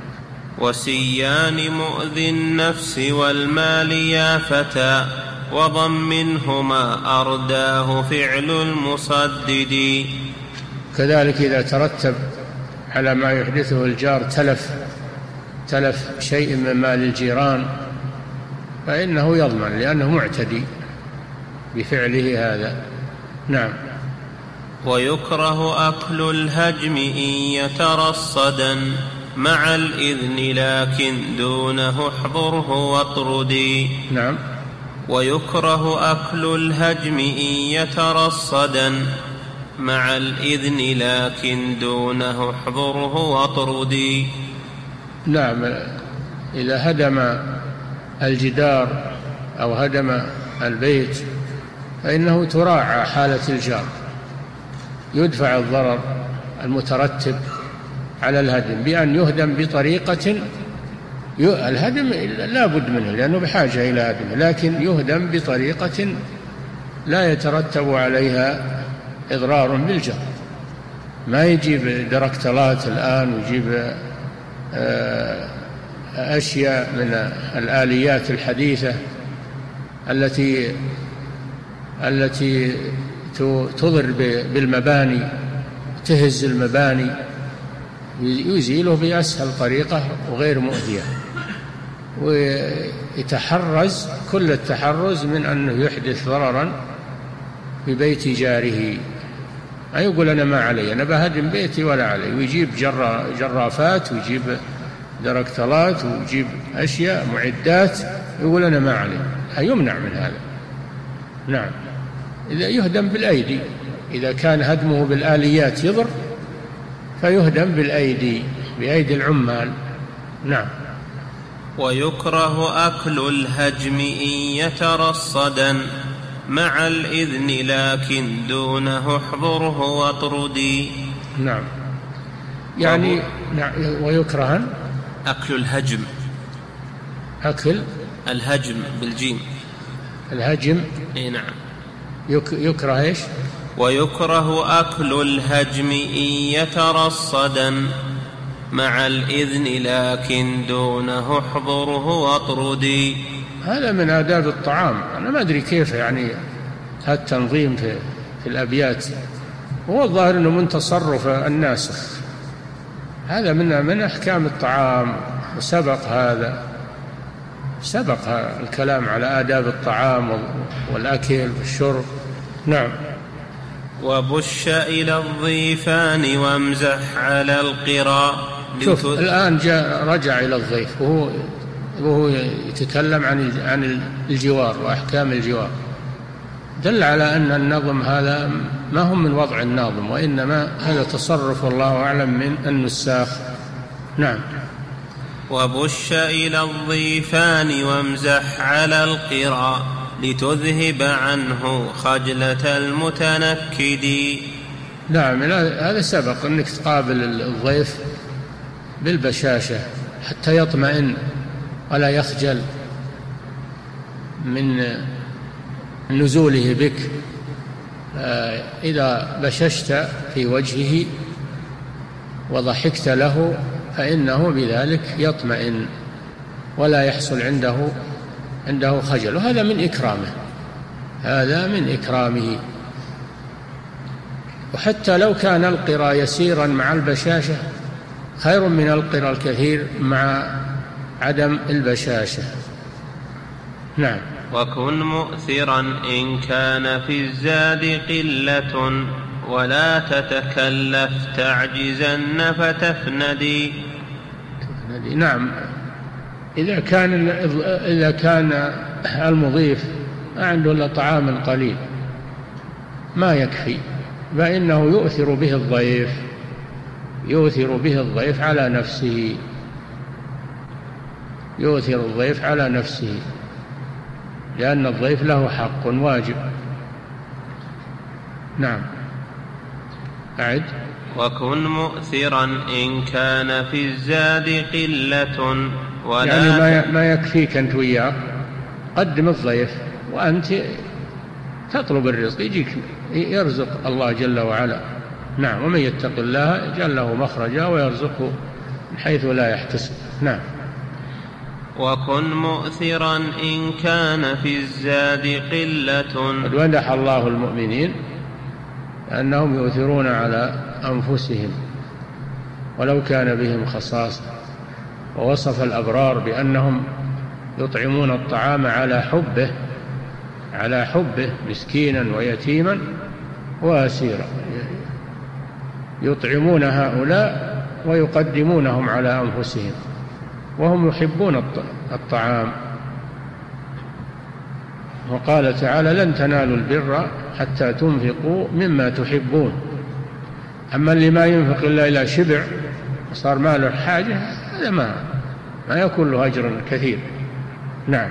وسيان مؤذي النفس والمال يا فتى وضم منهما أرداه فعل المصدد. كذلك إذا ترتب على ما يحدثه الجار تلف شيء من مال الجيران فإنه يضمن، لأنه معتدي بفعله هذا. نعم. ويكره أكل الهجم إن يترصدا مع الإذن لكن دونه احضره واطردي. نعم. ويكره أكل الهجم إن يترصدا مع الإذن لكن دونه احضره واطردي. نعم. إذا هدم الجدار أو هدم البيت فإنه تراعى حالة الجار، يدفع الضرر المترتب على الهدم بأن يهدم بطريقة، الهدم لا بد منه لأنه بحاجة إلى هدم، لكن يهدم بطريقة لا يترتب عليها إضرار بالجار. ما يجيب دركتلات الآن ويجيب أشياء من الآليات الحديثة التي تضر بالمباني، تهز المباني، يزيله بأسهل طريقة وغير مؤذية. ويتحرز كل التحرز من أنه يحدث ضررا في بيت جاره. ما يقول أنا ما علي، أنا بهدم بيتي ولا علي، ويجيب جرافات ويجيب دركتلات ويجيب أشياء معدات، يقول أنا ما علي. يمنع من هذا. نعم. إذا يهدم بالأيدي، إذا كان هدمه بالآليات يضر فيهدم بالأيدي، بأيدي العمال. نعم. ويكره أكل الهجم إن يترصدا مع الإذن لكن دونه احضره واطردي. نعم. يعني نعم. ويكره أكل الهجم، أكل الهجم بالجيم، الهجم. إيه نعم. يكره إيش؟ ويكره أكل الهجم إن يترصدا مع الإذن لكن دونه احضره واطردي. هذا من آداب الطعام. أنا ما أدري كيف يعني هالتنظيم في الأبيات، هو الظاهر أنه من تصرف الناسخ. هذا من أحكام الطعام، وسبق هذا، سبق الكلام على آداب الطعام والأكل والشرب. نعم. وبش إلى الضيفان وامزح على القرى. شوف الآن رجع إلى الضيف وهو يتكلم عن الجوار وأحكام الجوار، دل على أن النظم هذا ما هم من وضع الناظم، وإنما هذا تصرف والله أعلم من النساخ. نعم. وبش إلى الضيفان وامزح على القرى لتذهب عنه خجلة المتنكد. نعم. هذا سبق أنك تقابل الضيف بالبشاشة حتى يطمئن ولا يخجل من نزوله بك. إذا بششت في وجهه وضحكت له فإنه بذلك يطمئن ولا يحصل عنده خجل، وهذا من إكرامه، هذا من إكرامه. وحتى لو كان القرى يسيرا مع البشاشة خير من القرى الكثير مع عدم البشاشة. نعم. وكن مؤثرا إن كان في الزاد قلة ولا تتكلف تعجزن فتفندي. نعم. إذا كان المضيف ما عنده إلا طعام قليل ما يكفي، فإنه يؤثر به الضيف على نفسه، يؤثر الضيف على نفسه، لأن الضيف له حق واجب. نعم. أعد. وكن مؤثرا إن كان في الزاد قلة ولا يعني ما يكفيك أنت وياه، قدم الضيف وأنت تطلب الرزق، يجيك يرزق الله جل وعلا. نعم. ومن يتق الله يجعل له مخرجا ويرزقه من حيث لا يحتسب. نعم. وكن مؤثرا إن كان في الزاد قلة. قد مدح الله المؤمنين أنهم يؤثرون على أنفسهم ولو كان بهم خصاصة، ووصف الأبرار بأنهم يطعمون الطعام على حبه مسكينا ويتيما وأسيرا، يطعمون هؤلاء ويقدمونهم على أنفسهم وهم يحبون الطعام. وقال تعالى: لن تنالوا البر حتى تنفقوا مما تحبون. أما اللي ما ينفق إلا إلى شبع وصار ما له حاجة، هذا ما يكون له أجر كثير. نعم.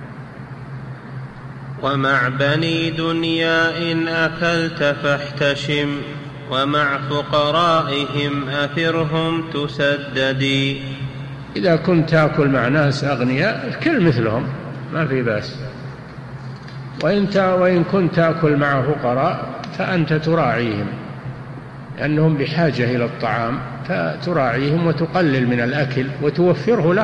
ومع بني دنيا إن أكلت فاحتشم ومع فقرائهم أثرهم تسددي. إذا كنت تأكل مع ناس أغنياء كل مثلهم ما في بأس، وإن كنت تأكل مع فقراء فأنت تراعيهم لأنهم بحاجة إلى الطعام، فتراعيهم وتقلل من الأكل وتوفره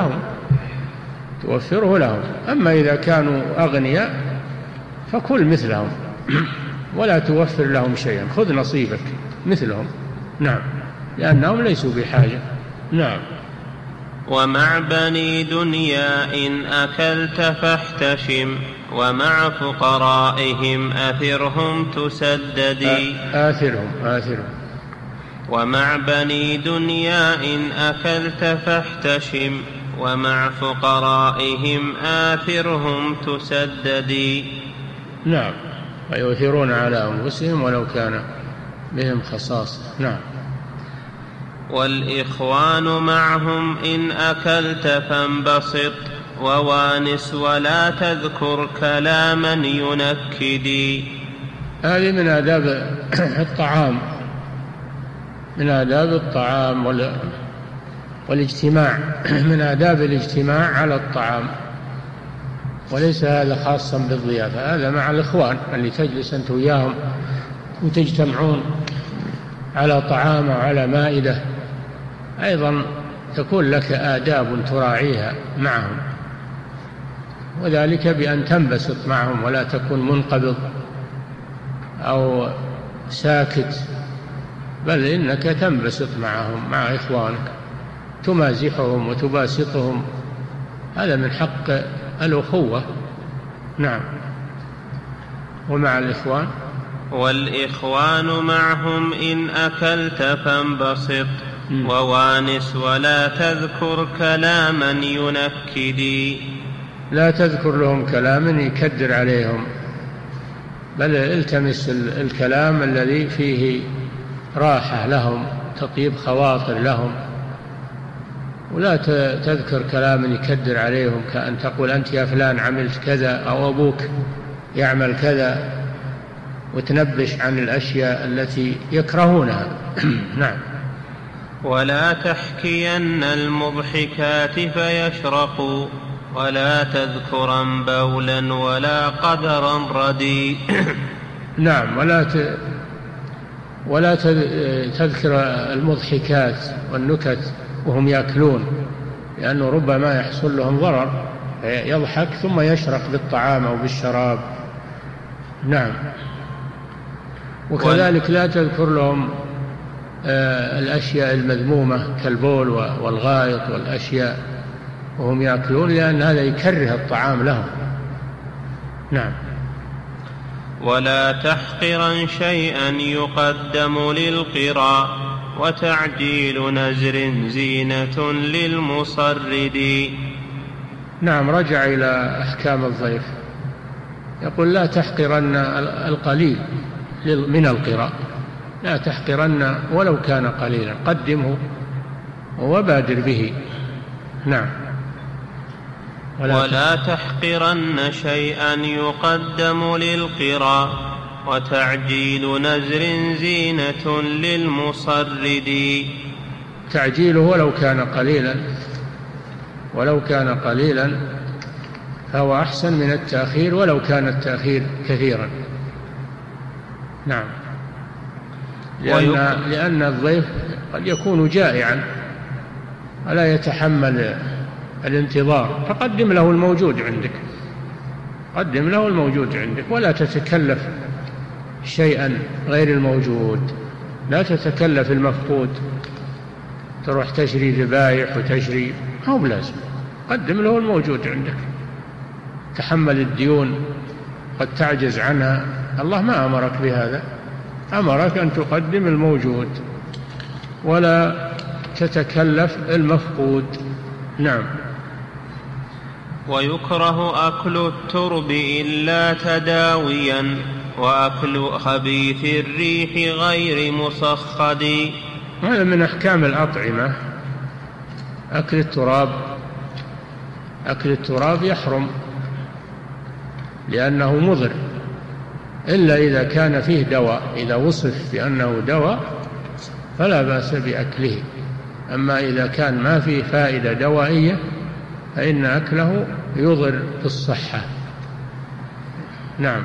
لهم. أما إذا كانوا أغنياء فكل مثلهم ولا توفر لهم شيئا، خذ نصيبك مثلهم. نعم. لأنهم ليسوا بحاجة. نعم. ومع بني دنيا إن أكلت فاحتشم ومع فقرائهم أثرهم تسددي. آثرهم. ومع بني دنيا إن أكلت فاحتشم ومع فقرائهم آثرهم تسددي. نعم، ويؤثرون على أنفسهم ولو كان بهم خصاصة. نعم. والإخوان معهم إن أكلت فانبسط ووانس ولا تذكر كلاما ينكدي. هذه من آداب الطعام، من آداب الطعام والاجتماع، من آداب الاجتماع على الطعام، وليس هذا خاصا بالضيافة، هذا مع الإخوان اللي تجلس أنت وياهم وتجتمعون على طعام وعلى مائدة، أيضا تكون لك آداب تراعيها معهم، وذلك بأن تنبسط معهم ولا تكون منقبض أو ساكت، بل إنك تنبسط معهم مع إخوانك، تمازحهم وتباسطهم، هذا من حق الأخوة. نعم. ومع الإخوان والإخوان معهم إن أكلت فانبسط ووانس ولا تذكر كلاما ينكدي. لا تذكر لهم كلاما يكدر عليهم، بل التمس الكلام الذي فيه راحة لهم، تطيب خواطر لهم، ولا تذكر كلاما يكدر عليهم، كأن تقول أنت يا فلان عملت كذا أو أبوك يعمل كذا، وتنبش عن الأشياء التي يكرهونها. نعم. ولا تحكين المضحكات فيشرقوا ولا تذكرا بولا ولا قدرا ردي. نعم. ولا تذكر المضحكات والنكت وهم يأكلون، لأنه ربما يحصل لهم ضرر، يضحك ثم يشرق بالطعام أو بالشراب. نعم. وكذلك لا تذكر لهم الأشياء المذمومة كالبول والغائط والأشياء وهم يأكلون، لأن هذا يكره الطعام لهم. نعم. ولا تحقرا شيئا يقدم للقراء وتعجيل نزر زينة للمصرد. نعم. رجع إلى أحكام الضيف، يقول لا تحقرن القليل من القراء، لا تحقرن ولو كان قليلا، قدمه وبادر به. نعم. ولا تحقرن شيئا يقدم للقراء وتعجيل نزر زينة للمصرد. تعجيله ولو كان قليلا فهو أحسن من التأخير ولو كان التأخير كثيرا. نعم. لأن الضيف قد يكون جائعا ولا يتحمل الانتظار، فقدم له الموجود عندك، ولا تتكلف شيئا غير الموجود، لا تتكلف المفقود، تروح تشري ذبايح وتشري، هو بلازم، قدم له الموجود عندك. تحمل الديون قد تعجز عنها، الله ما أمرك بهذا، أمرك أن تقدم الموجود ولا تتكلف المفقود. نعم. ويكره أكل الترب إلا تداويا وأكل خبيث الريح غير مصخد. هذا من أحكام الأطعمة. أكل التراب يحرم لأنه مضر، إلا إذا كان فيه دواء، إذا وصف بأنه دواء فلا بأس بأكله، أما إذا كان ما فيه فائدة دوائية فإن أكله يضر بالصحة. نعم.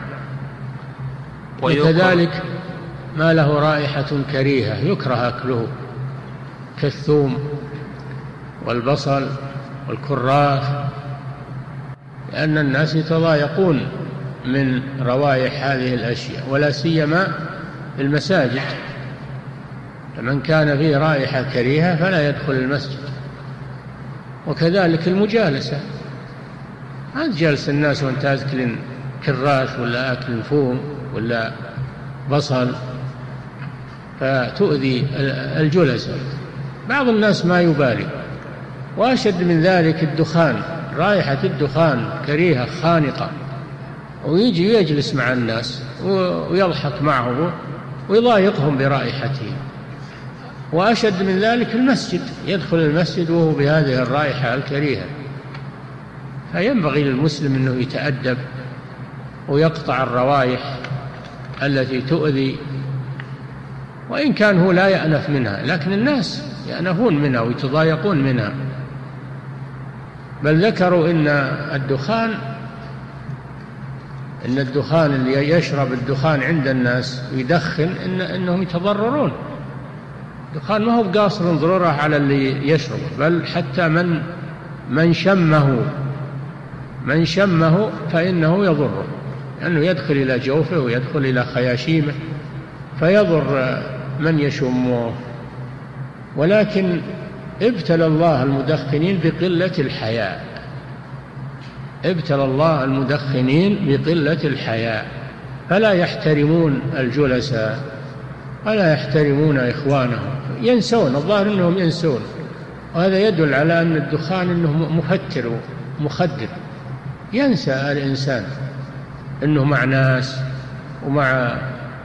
وكذلك ما له رائحة كريهة يكره أكله، كالثوم والبصل والكراث، لأن الناس يتضايقون من روائح هذه الأشياء، ولا سيما في المساجد، فمن كان فيه رائحة كريهة فلا يدخل المسجد. وكذلك المجالسة، ما تجالس الناس وانت أكل كراث ولا أكل فوم ولا بصل فتؤذي الجلساء. بعض الناس ما يبالي. وأشد من ذلك الدخان، رائحة الدخان كريهة خانقة، ويجي يجلس مع الناس ويضحك معهم ويضايقهم برائحته. وأشد من ذلك المسجد، يدخل المسجد وهو بهذه الرائحة الكريهة. فينبغي للمسلم أنه يتأدب ويقطع الروائح التي تؤذي، وإن كان هو لا يأنف منها، لكن الناس يأنفون منها ويتضايقون منها. بل ذكروا إن الدخان اللي يشرب الدخان عند الناس ويدخن إنهم يتضررون. الدخان ما هو بقاصر ضرره على اللي يشربه، بل حتى من شمه فإنه يضره، لأنه يدخل إلى جوفه ويدخل إلى خياشيمه فيضر من يشمه. ولكن ابتلى الله المدخنين بقلة الحياء، ابتلى الله المدخنين بقلة الحياء، فلا يحترمون الجلساء ولا يحترمون إخوانهم، ينسون، الظاهر أنهم ينسون. وهذا يدل على أن الدخان أنه مفتر ومخدر. ينسى الإنسان أنه مع ناس ومع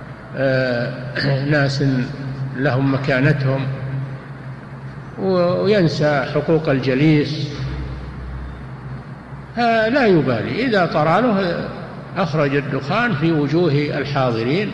ناس لهم مكانتهم، وينسى حقوق الجليس. لا يبالي، إذا طرى له أخرج الدخان في وجوه الحاضرين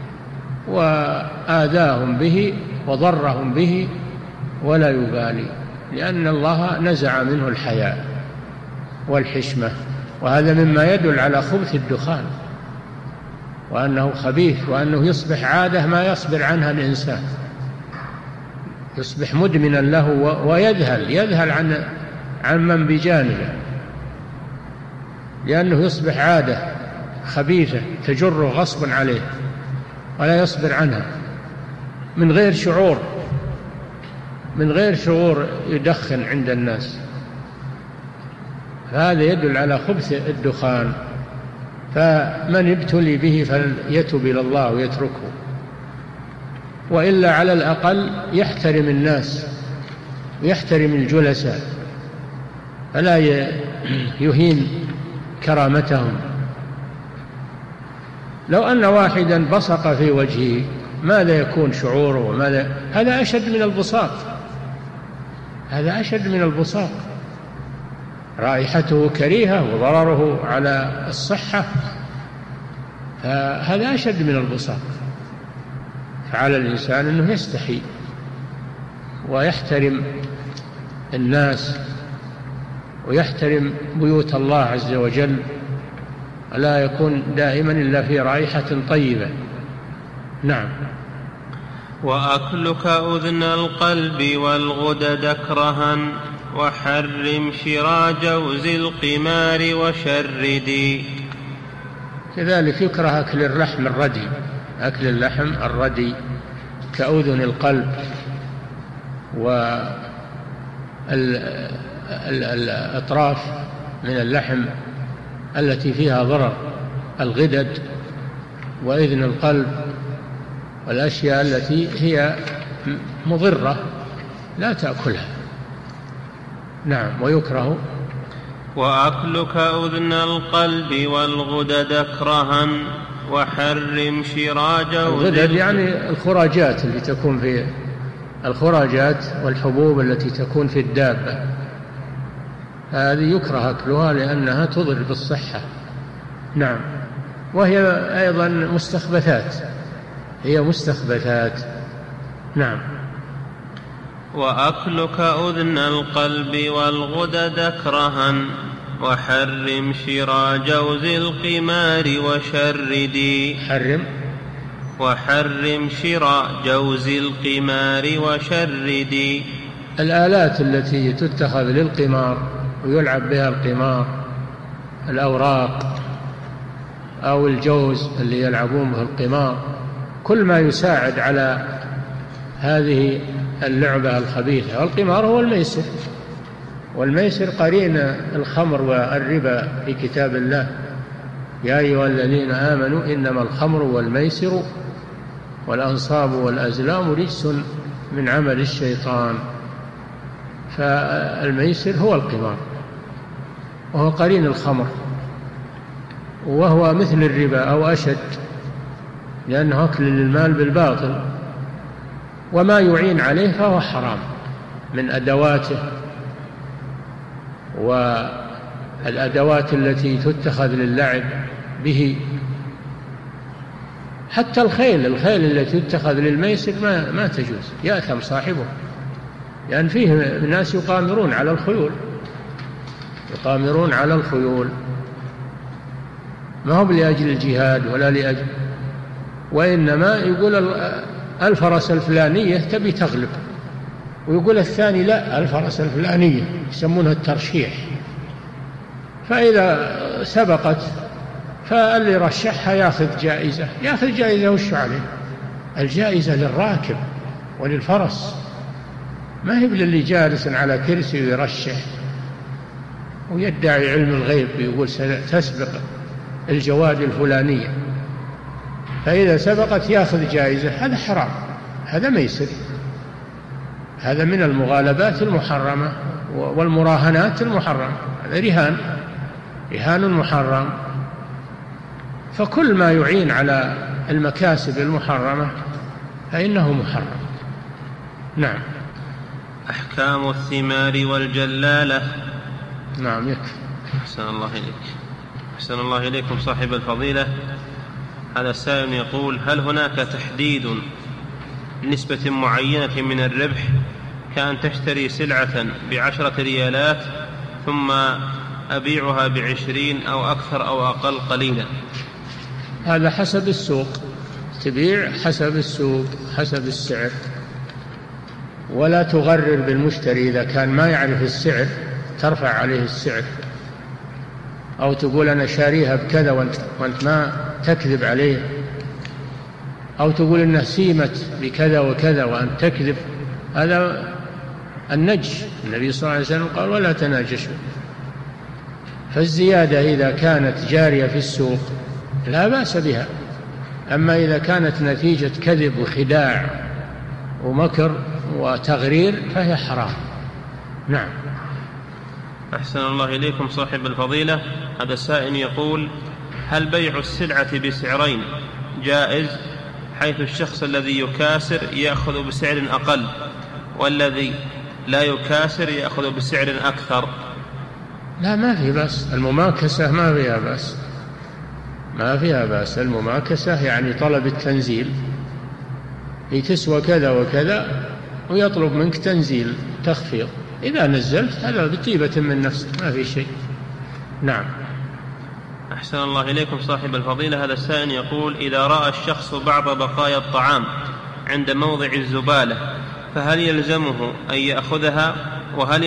وآذاهم به وضرهم به ولا يبالي، لأن الله نزع منه الحياء والحشمة. وهذا مما يدل على خبث الدخان وأنه خبيث، وأنه يصبح عادة ما يصبر عنها الإنسان، يصبح مدمنا له ويذهل عن من بجانبه، لأنه يصبح عادة خبيثة تجره غصبا عليه ولا يصبر عنها من غير شعور يدخن عند الناس. فهذا يدل على خبث الدخان. فمن ابتلي به فليتب إلى الله ويتركه، وإلا على الأقل يحترم الناس ويحترم الجلساء، فلا يهين كرامتهم. لو أن واحدا بصق في وجهه ماذا يكون شعوره؟ هذا أشد من البصاق، رائحته كريهة وضرره على الصحة، فهذا أشد من البصاق. فعلى الإنسان أنه يستحي ويحترم الناس ويحترم بيوت الله عز وجل، ولا يكون دائما إلا في رائحة طيبة. نعم. وأكلك أذن القلب والغدد كرها، وحرم شرى جوز القمار وشردي. كذلك يكره أكل اللحم الردي، أكل اللحم الردي كأذن القلب والأطراف من اللحم التي فيها ضرر، الغدد وإذن القلب والأشياء التي هي مضرة لا تأكلها. نعم. ويكره وأكلك أذن القلب والغدد كرها، وحرم شرى جوز الغدد يعني الخراجات التي تكون في الخراجات والحبوب التي تكون في الدابة، هذه يكره أكلها لأنها تضر بالصحة. نعم. وهي أيضا مستخبثات. نعم. وأكلك أذن القلب والغدد كرها، وحرم شرى جوز القمار وشردي. وحرم شرى جوز القمار وشردي. الآلات التي تتخذ للقمار ويلعب بها القمار، الأوراق أو الجوز اللي يلعبون به القمار، كل ما يساعد على هذه اللعبة الخبيثة. والقمار هو الميسر، والميسر قرين الخمر والربا في كتاب الله: يا أيها الذين آمنوا إنما الخمر والميسر والأنصاب والأزلام رجس من عمل الشيطان. فالميسر هو القمار، وهو قرين الخمر، وهو مثل الربا أو أشد، لأنه أكل للمال بالباطل، وما يعين عليه فهو حرام من أدواته، والأدوات التي تتخذ للعب به. حتى الخيل التي تتخذ للميسر ما تجوز، يأثم صاحبه، لأن فيه ناس يقامرون على الخيول، ما هو لأجل الجهاد ولا لأجل، وإنما يقول الفرس الفلانية تبي تغلب، ويقول الثاني لا، الفرس الفلانية، يسمونها الترشيح. فإذا سبقت فاللي رشحها يأخذ جائزة وش عليه؟ الجائزة للراكب وللفرس، ما هي للي جالس على كرسي ويرشح ويدعي علم الغيب ويقول ستسبق الجواد الفلانية. فإذا سبقت يأخذ جائزة، هذا حرام، هذا ميسر، هذا من المغالبات المحرمة والمراهنات المحرمة، هذا رهان محرم. فكل ما يعين على المكاسب المحرمة فإنه محرم. نعم. أحكام الثمار والجلالة. نعم، يكفي. أحسن الله إليكم صاحب الفضيلة. هذا السائل يقول: هل هناك تحديد لنسبة معينة من الربح، كأن تشتري سلعة ب10 ريالات ثم أبيعها ب20 أو أكثر أو أقل قليلا؟ هذا حسب السوق، تبيع حسب السوق، حسب السعر، ولا تغرر بالمشتري إذا كان ما يعرف السعر، ترفع عليه السعر، أو تقول أنا شاريها بكذا وأنت ما تكذب عليه، أو تقول إنها سيمت بكذا وكذا وأنت تكذب. هذا النجش، النبي صلى الله عليه وسلم قال: ولا تناجشوا. فالزيادة إذا كانت جارية في السوق لا بأس بها، أما إذا كانت نتيجة كذب وخداع ومكر وتغرير فهي حرام. نعم. أحسن الله إليكم صاحب الفضيلة. هذا السائل يقول: هل بيع السلعة بسعرين جائز، حيث الشخص الذي يكاسر يأخذ بسعر أقل، والذي لا يكاسر يأخذ بسعر أكثر؟ لا، ما في بأس، المماكسة ما فيها بأس. المماكسة يعني طلب التنزيل، هي تسوى كذا وكذا ويطلب منك تنزيل تخفيض، إذا نزلت هذا بطيبة من نفسك، ما في شيء. نعم. أحسن الله إليكم صاحب الفضيلة. هذا السائل يقول: إذا رأى الشخص بعض بقايا الطعام عند موضع الزبالة، فهل يلزمه أن يأخذها، وهل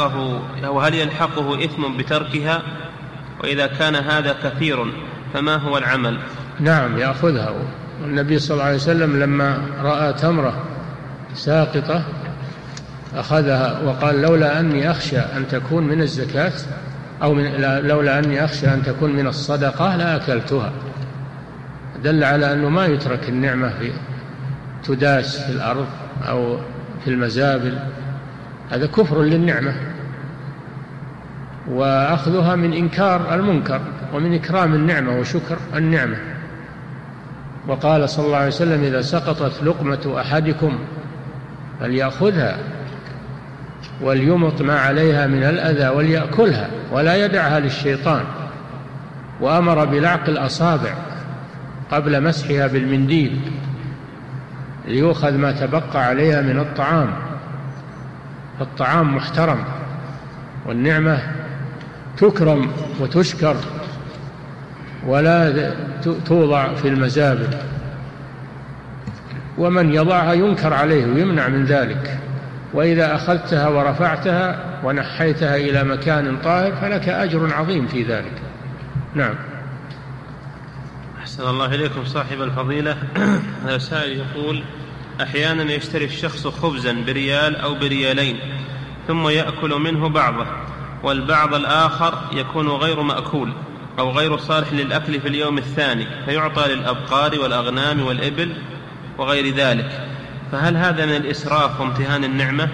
يلحقه إثم بتركها؟ وإذا كان هذا كثير فما هو العمل؟ نعم، يأخذها. النبي صلى الله عليه وسلم لما رأى تمرة ساقطة أخذها وقال: لولا أني أخشى أن تكون من الزكاة لولا أني أخشى أن تكون من الصدقة لأكلتها. دل على أنه ما يترك النعمة تداس في الأرض أو في المزابل، هذا كفر للنعمة، وأخذها من إنكار المنكر ومن إكرام النعمة وشكر النعمة. وقال صلى الله عليه وسلم: إذا سقطت لقمة أحدكم فليأخذها وليمط ما عليها من الأذى وليأكلها ولا يدعها للشيطان. وأمر بلعق الأصابع قبل مسحها بالمنديل ليؤخذ ما تبقى عليها من الطعام. فالطعام محترم، والنعمة تكرم وتشكر، ولا توضع في المزابل، ومن يضعها ينكر عليه ويمنع من ذلك. وإذا أخذتها ورفعتها ونحيتها إلى مكان طاهر فلك أجر عظيم في ذلك. نعم. أحسن الله إليكم صاحب الفضيلة. هذا سائل يقول: أحيانا يشتري الشخص خبزا بريال أو بريالين، ثم يأكل منه بعضه، والبعض الآخر يكون غير مأكول أو غير صالح للأكل في اليوم الثاني، فيعطى للأبقار والأغنام والإبل وغير ذلك، فهل هذا من الإسراف وامتهان النعمة؟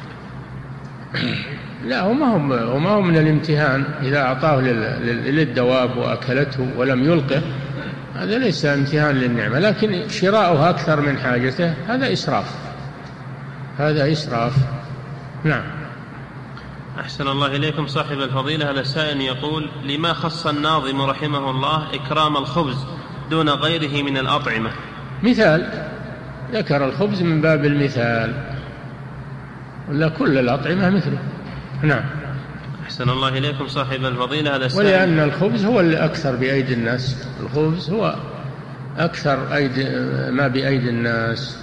لا، وما هو من الامتهان. إذا أعطاه للدواب وأكلته ولم يلقه هذا ليس امتهان للنعمة، لكن شراؤها أكثر من حاجته هذا إسراف، هذا إسراف. نعم. أحسن الله إليكم صاحب الفضيلة. هذا سائل يقول: لما خص الناظم رحمه الله إكرام الخبز دون غيره من الأطعمة؟ مثال، ذكر الخبز من باب المثال، ولا كل الأطعمة مثله. نعم. أحسن الله إليكم صاحب الفضيلة. هذا سائل، ولأن الخبز هو الأكثر بأيدي الناس، الخبز هو أكثر ما بأيدي الناس،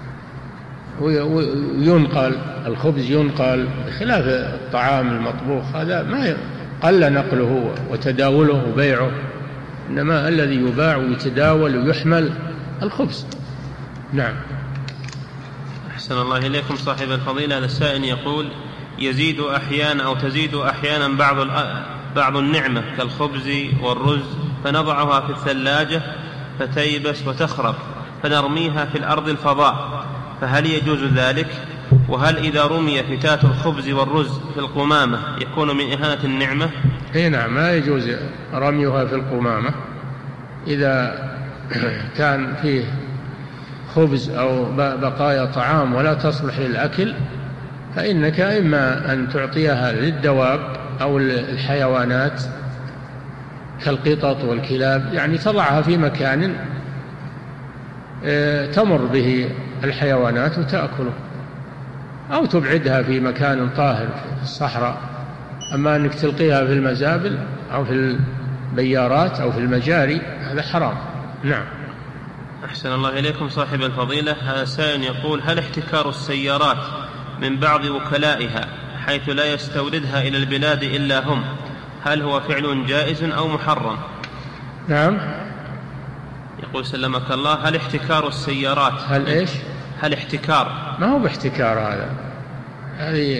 وينقل الخبز، ينقل بخلاف الطعام المطبوخ، هذا ما قل نقله وتداوله وبيعه، إنما الذي يباع ويتداول ويحمل الخبز. نعم. أحسن الله إليكم صاحب الفضيلة. هذا السائل يقول: يزيد أحيانا أو تزيد أحيانا بعض النعمة كالخبز والرز، فنضعها في الثلاجة فتيبس وتخرب، فنرميها في الأرض الفضاء، فهل يجوز ذلك؟ وهل إذا رمي فتات الخبز والرز في القمامة يكون من إهانة النعمة؟ نعم، ما يجوز رميها في القمامة. إذا كان فيه خبز أو بقايا طعام ولا تصلح للأكل، فإنك إما أن تعطيها للدواب أو الحيوانات كالقطط والكلاب، يعني تضعها في مكان تمر به الحيوانات وتأكله، أو تبعدها في مكان طاهر في الصحراء. أما أنك تلقيها في المزابل أو في البيارات أو في المجاري هذا حرام. نعم. أحسن الله إليكم صاحب الفضيلة. هذا سائل يقول: هل احتكار السيارات من بعض وكلائها حيث لا يستوردها إلى البلاد إلا هم، هل هو فعل جائز أو محرم؟ نعم. يقول سلمك الله: هل احتكار السيارات، هل إيش؟ هل احتكار؟ ما هو باحتكار، هذه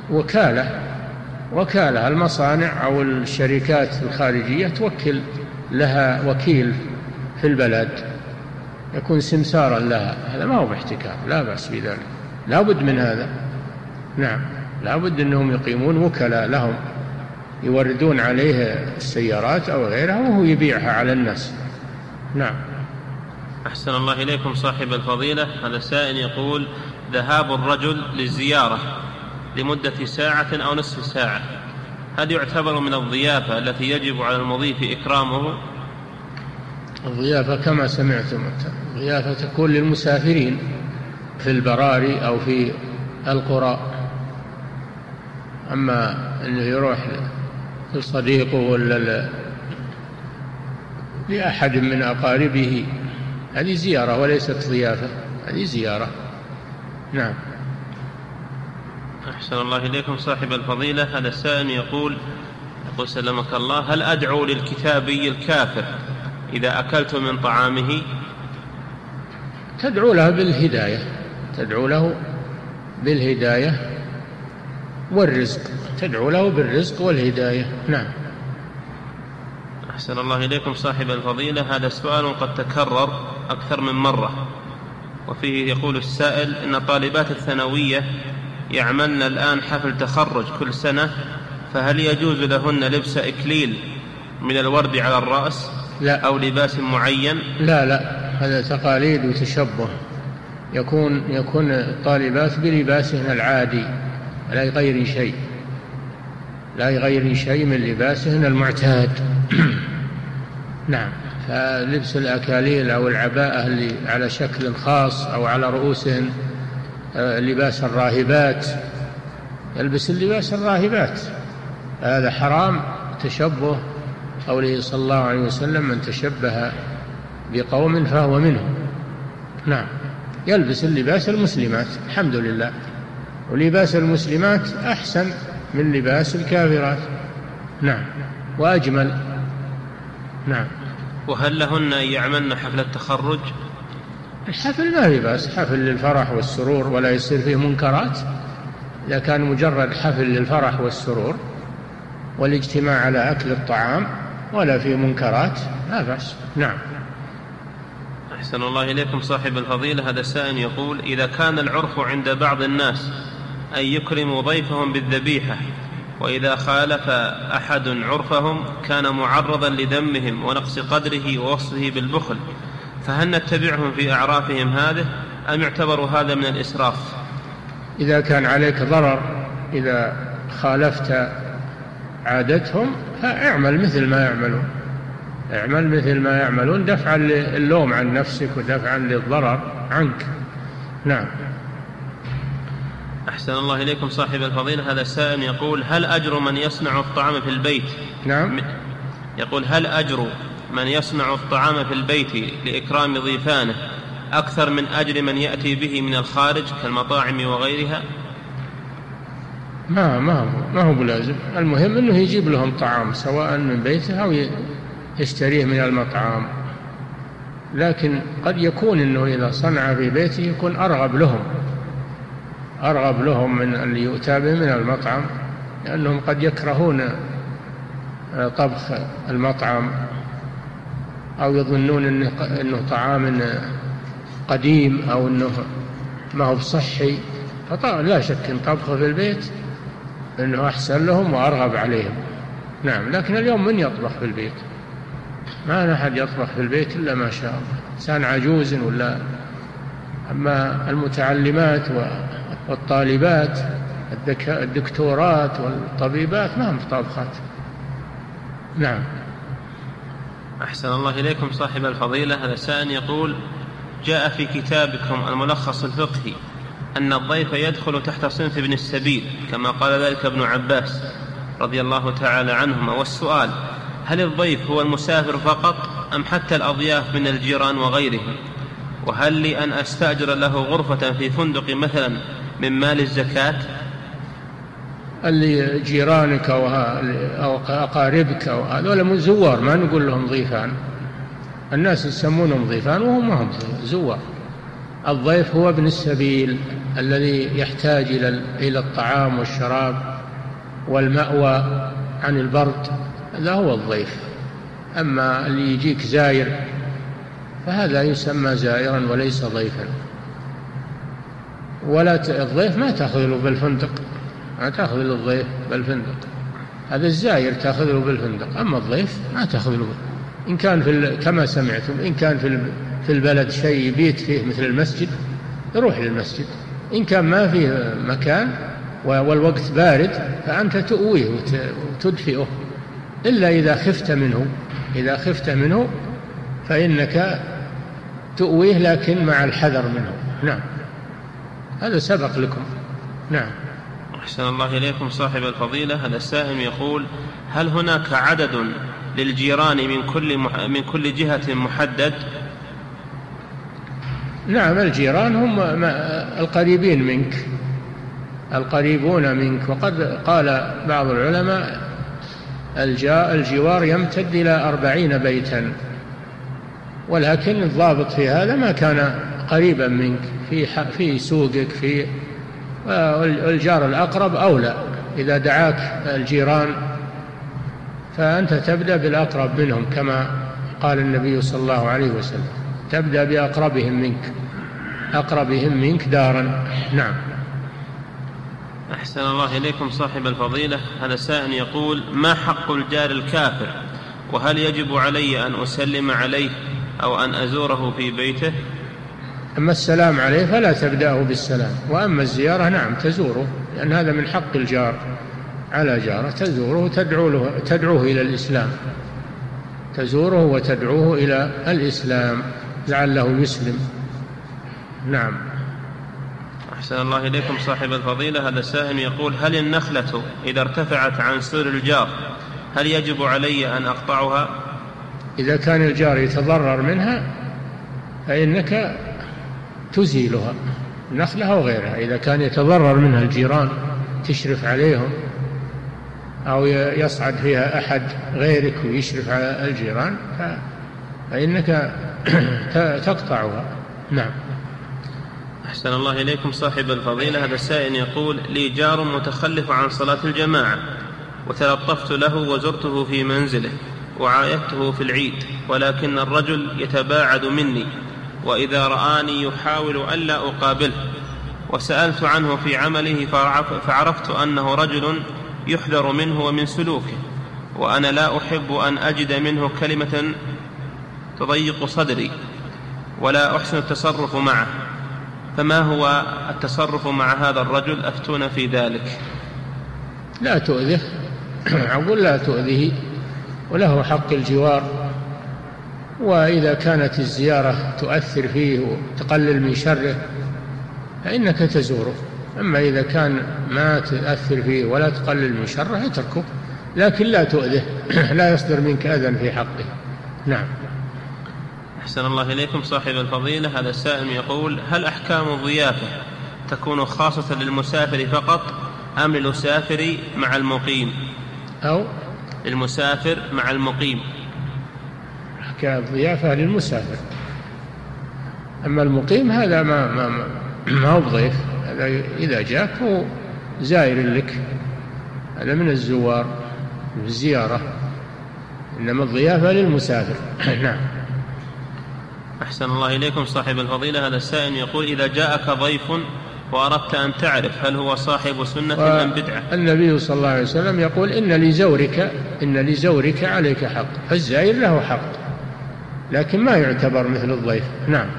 وكالة المصانع أو الشركات الخارجية توكل لها وكيل في البلد يكون سمسارا لها، هذا ما هو باحتكار، لا بأس بذلك، لا بد من هذا. نعم، لا بد أنهم يقيمون وكلاء لهم يوردون عليه السيارات أو غيرها وهو يبيعها على الناس. نعم. أحسن الله إليكم صاحب الفضيلة. هذا سائل يقول: ذهاب الرجل للزيارة لمدة ساعة أو نصف ساعة، هل يعتبر من الضيافة التي يجب على المضيف إكرامه؟ الضيافة كما سمعتم، الضيافة تكون للمسافرين في البراري أو في القرى، أما أنه يروح لصديقه ولا لأحد من أقاربه هذه زيارة وليست ضيافة، هذه زيارة. نعم. أحسن الله إليكم صاحب الفضيلة. هذا السائل يقول سلمك الله: هل أدعو للكتابي الكافر إذا أكلت من طعامه؟ تدعو له بالهداية، تدعو له بالهداية والرزق، تدعو له بالرزق والهداية. نعم. أحسن الله إليكم صاحب الفضيلة. هذا سؤال قد تكرر أكثر من مرة، وفيه يقول السائل: إن طالبات الثانوية يعملن الآن حفل تخرج كل سنة، فهل يجوز لهن لبس إكليل من الورد على الرأس؟ لا. أو لباس معين؟ لا، هذا تقاليد وتشبه، يكون الطالبات بلباسهن العادي، لا يغير شيء من لباسهن المعتاد. نعم. فلبس الأكاليل أو العباءة اللي على شكل خاص أو على رؤوسهن لباس الراهبات، يلبس اللباس الراهبات، هذا حرام، تشبه قوله صلى الله عليه وسلم: من تشبه بقوم فهو منهم. نعم. يلبس اللباس المسلمات، الحمد لله، ولباس المسلمات أحسن من لباس الكافرات. نعم، وأجمل. نعم. وهل لهن أن يعملن حفل التخرج؟ الحفل ما في بأس، حفل للفرح والسرور ولا يصير فيه منكرات، إذا كان مجرد حفل للفرح والسرور والاجتماع على أكل الطعام ولا في منكرات لا بأس. نعم. أحسن الله إليكم صاحب الفضيلة. هذا السائل يقول: إذا كان العرف عند بعض الناس أن يكرموا ضيفهم بالذبيحة، وإذا خالف أحد عرفهم كان معرضا لذمهم ونقص قدره ووصفه بالبخل، فهل نتبعهم في أعرافهم هذه أم يعتبر هذا من الإسراف؟ إذا كان عليك ضرر، إذا خالفت عادتهم فاعمل مثل ما يعملون، اعمل مثل ما يعملون دفعا للوم عن نفسك ودفعا للضرر عنك. نعم. أحسن الله إليكم صاحب الفضيلة. هذا السائل يقول: هل أجر من يصنع الطعام في البيت؟ نعم. يقول: هل أجر من يصنع الطعام في البيت لإكرام ضيفانه أكثر من أجر من يأتي به من الخارج كالمطاعم وغيرها؟ ما هو بلازم، المهم أنه يجيب لهم طعام سواء من بيته أو يشتريه من المطعم، لكن قد يكون أنه إذا صنع في بيته يكون أرغب لهم من اللي يؤتى به من المطعم، لأنهم قد يكرهون طبخ المطعم أو يظنون أنه طعام قديم أو أنه ما هو بصحي، لا شك أن طبخه في البيت أنه أحسن لهم وأرغب عليهم. نعم. لكن اليوم من يطبخ في البيت؟ ما أحد يطبخ في البيت إلا ما شاء الله إنسان عجوز ولا. أما المتعلمات والطالبات الدكتورات والطبيبات ما هم طابخات. نعم. أحسن الله إليكم صاحب الفضيلة. هذا سائل يقول: جاء في كتابكم الملخص الفقهي أن الضيف يدخل تحت صنف ابن السبيل كما قال ذلك ابن عباس رضي الله تعالى عنهما، والسؤال: هل الضيف هو المسافر فقط أم حتى الأضياف من الجيران وغيرهم؟ وهل لي أن أستأجر له غرفة في فندق مثلا من مال الزكاة؟ اللي جيرانك أو أقاربك أو هذول من زوار، ما نقول لهم ضيفان، الناس يسمونهم ضيفان وهم ما هم زوار. الضيف هو ابن السبيل الذي يحتاج إلى الطعام والشراب والمأوى عن البرد، هذا هو الضيف. أما اللي يجيك زائر فهذا يسمى زائرا وليس ضيفا. ولا الضيف ما تأخذ له بالفندق، ما تأخذ له الضيف بالفندق، هذا الزائر تأخذ له بالفندق، أما الضيف ما تأخذ له. إن كان كما سمعتم إن كان في البلد شيء يبيت فيه مثل المسجد يروح للمسجد، إن كان ما فيه مكان والوقت بارد فأنت تؤويه وتدفئه، إلا إذا خفت منه فإنك تؤويه لكن مع الحذر منه. نعم. هذا سبق لكم. نعم. أحسن الله إليكم صاحب الفضيلة. هذا السائل يقول: هل هناك عدد للجيران من كل جهة محدد؟ نعم، الجيران هم القريبين منك، القريبون منك. وقد قال بعض العلماء الجوار يمتد إلى 40 بيتا، ولكن الضابط في هذا ما كان قريبا منك في سوقك، والجار الأقرب أولى. إذا دعاك الجيران فأنت تبدأ بالأقرب منهم كما قال النبي صلى الله عليه وسلم: تبدأ أقربهم منك دارا. نعم. أحسن الله إليكم صاحب الفضيلة. هذا سائل يقول: ما حق الجار الكافر؟ وهل يجب علي أن أسلم عليه أو أن أزوره في بيته؟ أما السلام عليه فلا تبدأه بالسلام، وأما الزيارة نعم تزوره، لأن هذا من حق الجار على جاره، تزوره وتدعوه إلى الإسلام، تزوره وتدعوه إلى الإسلام لعله يسلم. نعم. أحسن الله إليكم صاحب الفضيلة. هذا السائل يقول: هل النخلة إذا ارتفعت عن سور الجار هل يجب علي أن أقطعها؟ إذا كان الجار يتضرر منها فإنك تزيلها، نخلة أو غيرها. إذا كان يتضرر منها الجيران تشرف عليهم أو يصعد فيها أحد غيرك ويشرف على الجيران فإنك تقطعها. نعم. أحسن الله إليكم صاحب الفضيلة. هذا السائل يقول: لي جار متخلف عن صلاة الجماعة، وتلطفت له وزرته في منزله وعايدته في العيد، ولكن الرجل يتباعد مني، وإذا رآني يحاول ألا أقابله، وسألت عنه في عمله فعرفت أنه رجل يحذر منه ومن سلوكه، وأنا لا أحب أن أجد منه كلمة تضيق صدري، ولا أحسن التصرف معه، فما هو التصرف مع هذا الرجل؟ أفتون في ذلك. لا تؤذه، أقول لا تؤذه، وله حق الجوار، وإذا كانت الزيارة تؤثر فيه وتقلل من شره فإنك تزوره، أما إذا كان ما تؤثر فيه ولا تقلل من شره اتركه، لكن لا تؤذه، لا يصدر منك أذى في حقه. نعم. أحسن الله إليكم صاحب الفضيلة. هذا السائل يقول: هل أحكام الضيافة تكون خاصة للمسافر فقط أم للمسافر مع المقيم؟ أو للمسافر مع المقيم. أحكام الضيافة للمسافر، أما المقيم هذا ما هو ضيف، هذا إذا جاءك هو زائر لك، هذا من الزوار من الزيارة، إنما الضيافة للمسافر. نعم. أحسن الله إليكم صاحب الفضيلة. هذا السائل يقول: إذا جاءك ضيف وأردت أن تعرف هل هو صاحب سنة أم بدعة؟ النبي صلى الله عليه وسلم يقول: إن لزورك عليك حق، فالزائر له حق، لكن ما يعتبر مثل الضيف. نعم.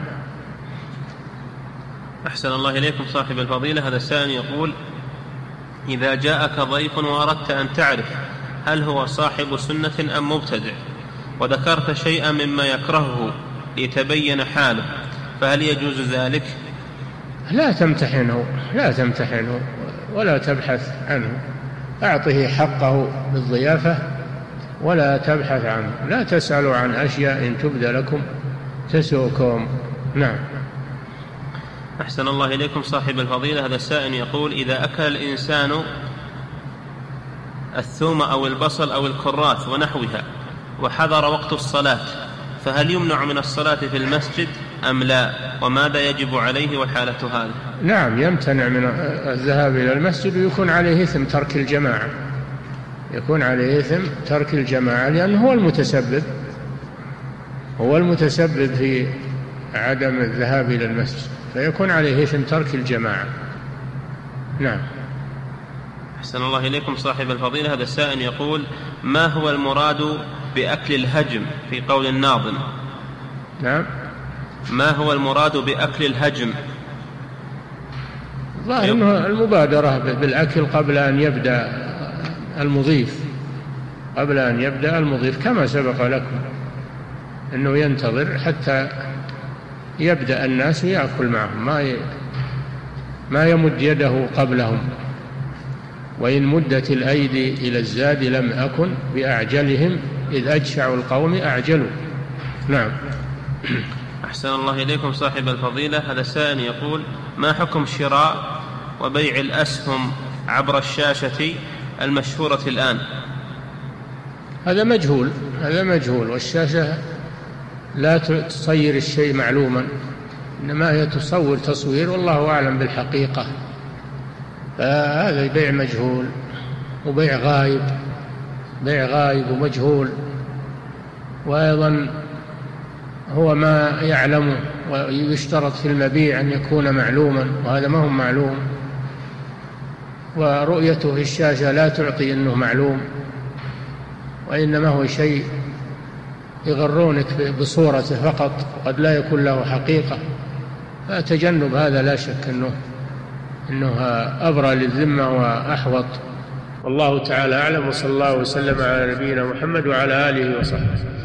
أحسن الله إليكم صاحب الفضيلة. هذا السائل يقول: إذا جاءك ضيف وأردت أن تعرف هل هو صاحب سنة أم مبتدع، وذكرت شيئا مما يكرهه ليتبين حاله، فهل يجوز ذلك؟ لا تمتحنه ولا تبحث عنه، أعطه حقه بالضيافة ولا تبحث عنه، لا تسألوا عن أشياء إن تبدى لكم تسؤكم. نعم. أحسن الله إليكم صاحب الفضيلة. هذا السائل يقول: إذا أكل الإنسان الثوم أو البصل أو الكراث ونحوها وحضر وقت الصلاة، فهل يمنع من الصلاة في المسجد أم لا؟ وماذا يجب عليه والحالة هذه؟ نعم، يمتنع من الذهاب إلى المسجد، ويكون عليه إثم ترك الجماعة، لأنه هو المتسبب في عدم الذهاب إلى المسجد، فيكون عليه إثم ترك الجماعة. نعم. أحسن الله إليكم صاحب الفضيلة. هذا السائل يقول: ما هو المراد بأكل الهجم في قول الناظم؟ نعم. ما هو المراد بأكل الهجم؟ ظاهر أنه المبادرة بالأكل قبل أن يبدأ المضيف، كما سبق لكم أنه ينتظر حتى يبدأ الناس يأكل معهم، ما يمد يده قبلهم. وإن مدت الأيدي إلى الزاد لم أكن بأعجلهم إذ أجشع القوم أعجلوا. نعم. أحسن الله إليكم صاحب الفضيلة. هذا السائل يقول: ما حكم شراء وبيع الأسهم عبر الشاشة المشهورة الآن؟ هذا مجهول، والشاشة لا تصير الشيء معلوما، إنما هي تصور تصوير والله أعلم بالحقيقة، فهذا بيع مجهول وبيع غايب ومجهول، وأيضا هو ما يعلمه، ويشترط في المبيع أن يكون معلوما، وهذا ما هو معلوم، ورؤيته في الشاشة لا تعطي أنه معلوم، وإنما هو شيء يغرونك بصورته فقط، وقد لا يكون له حقيقة، فتجنب هذا لا شك أنه أبرى للذمة وأحوط. والله تعالى أعلم، وصلى الله وسلم على نبينا محمد وعلى آله وصحبه.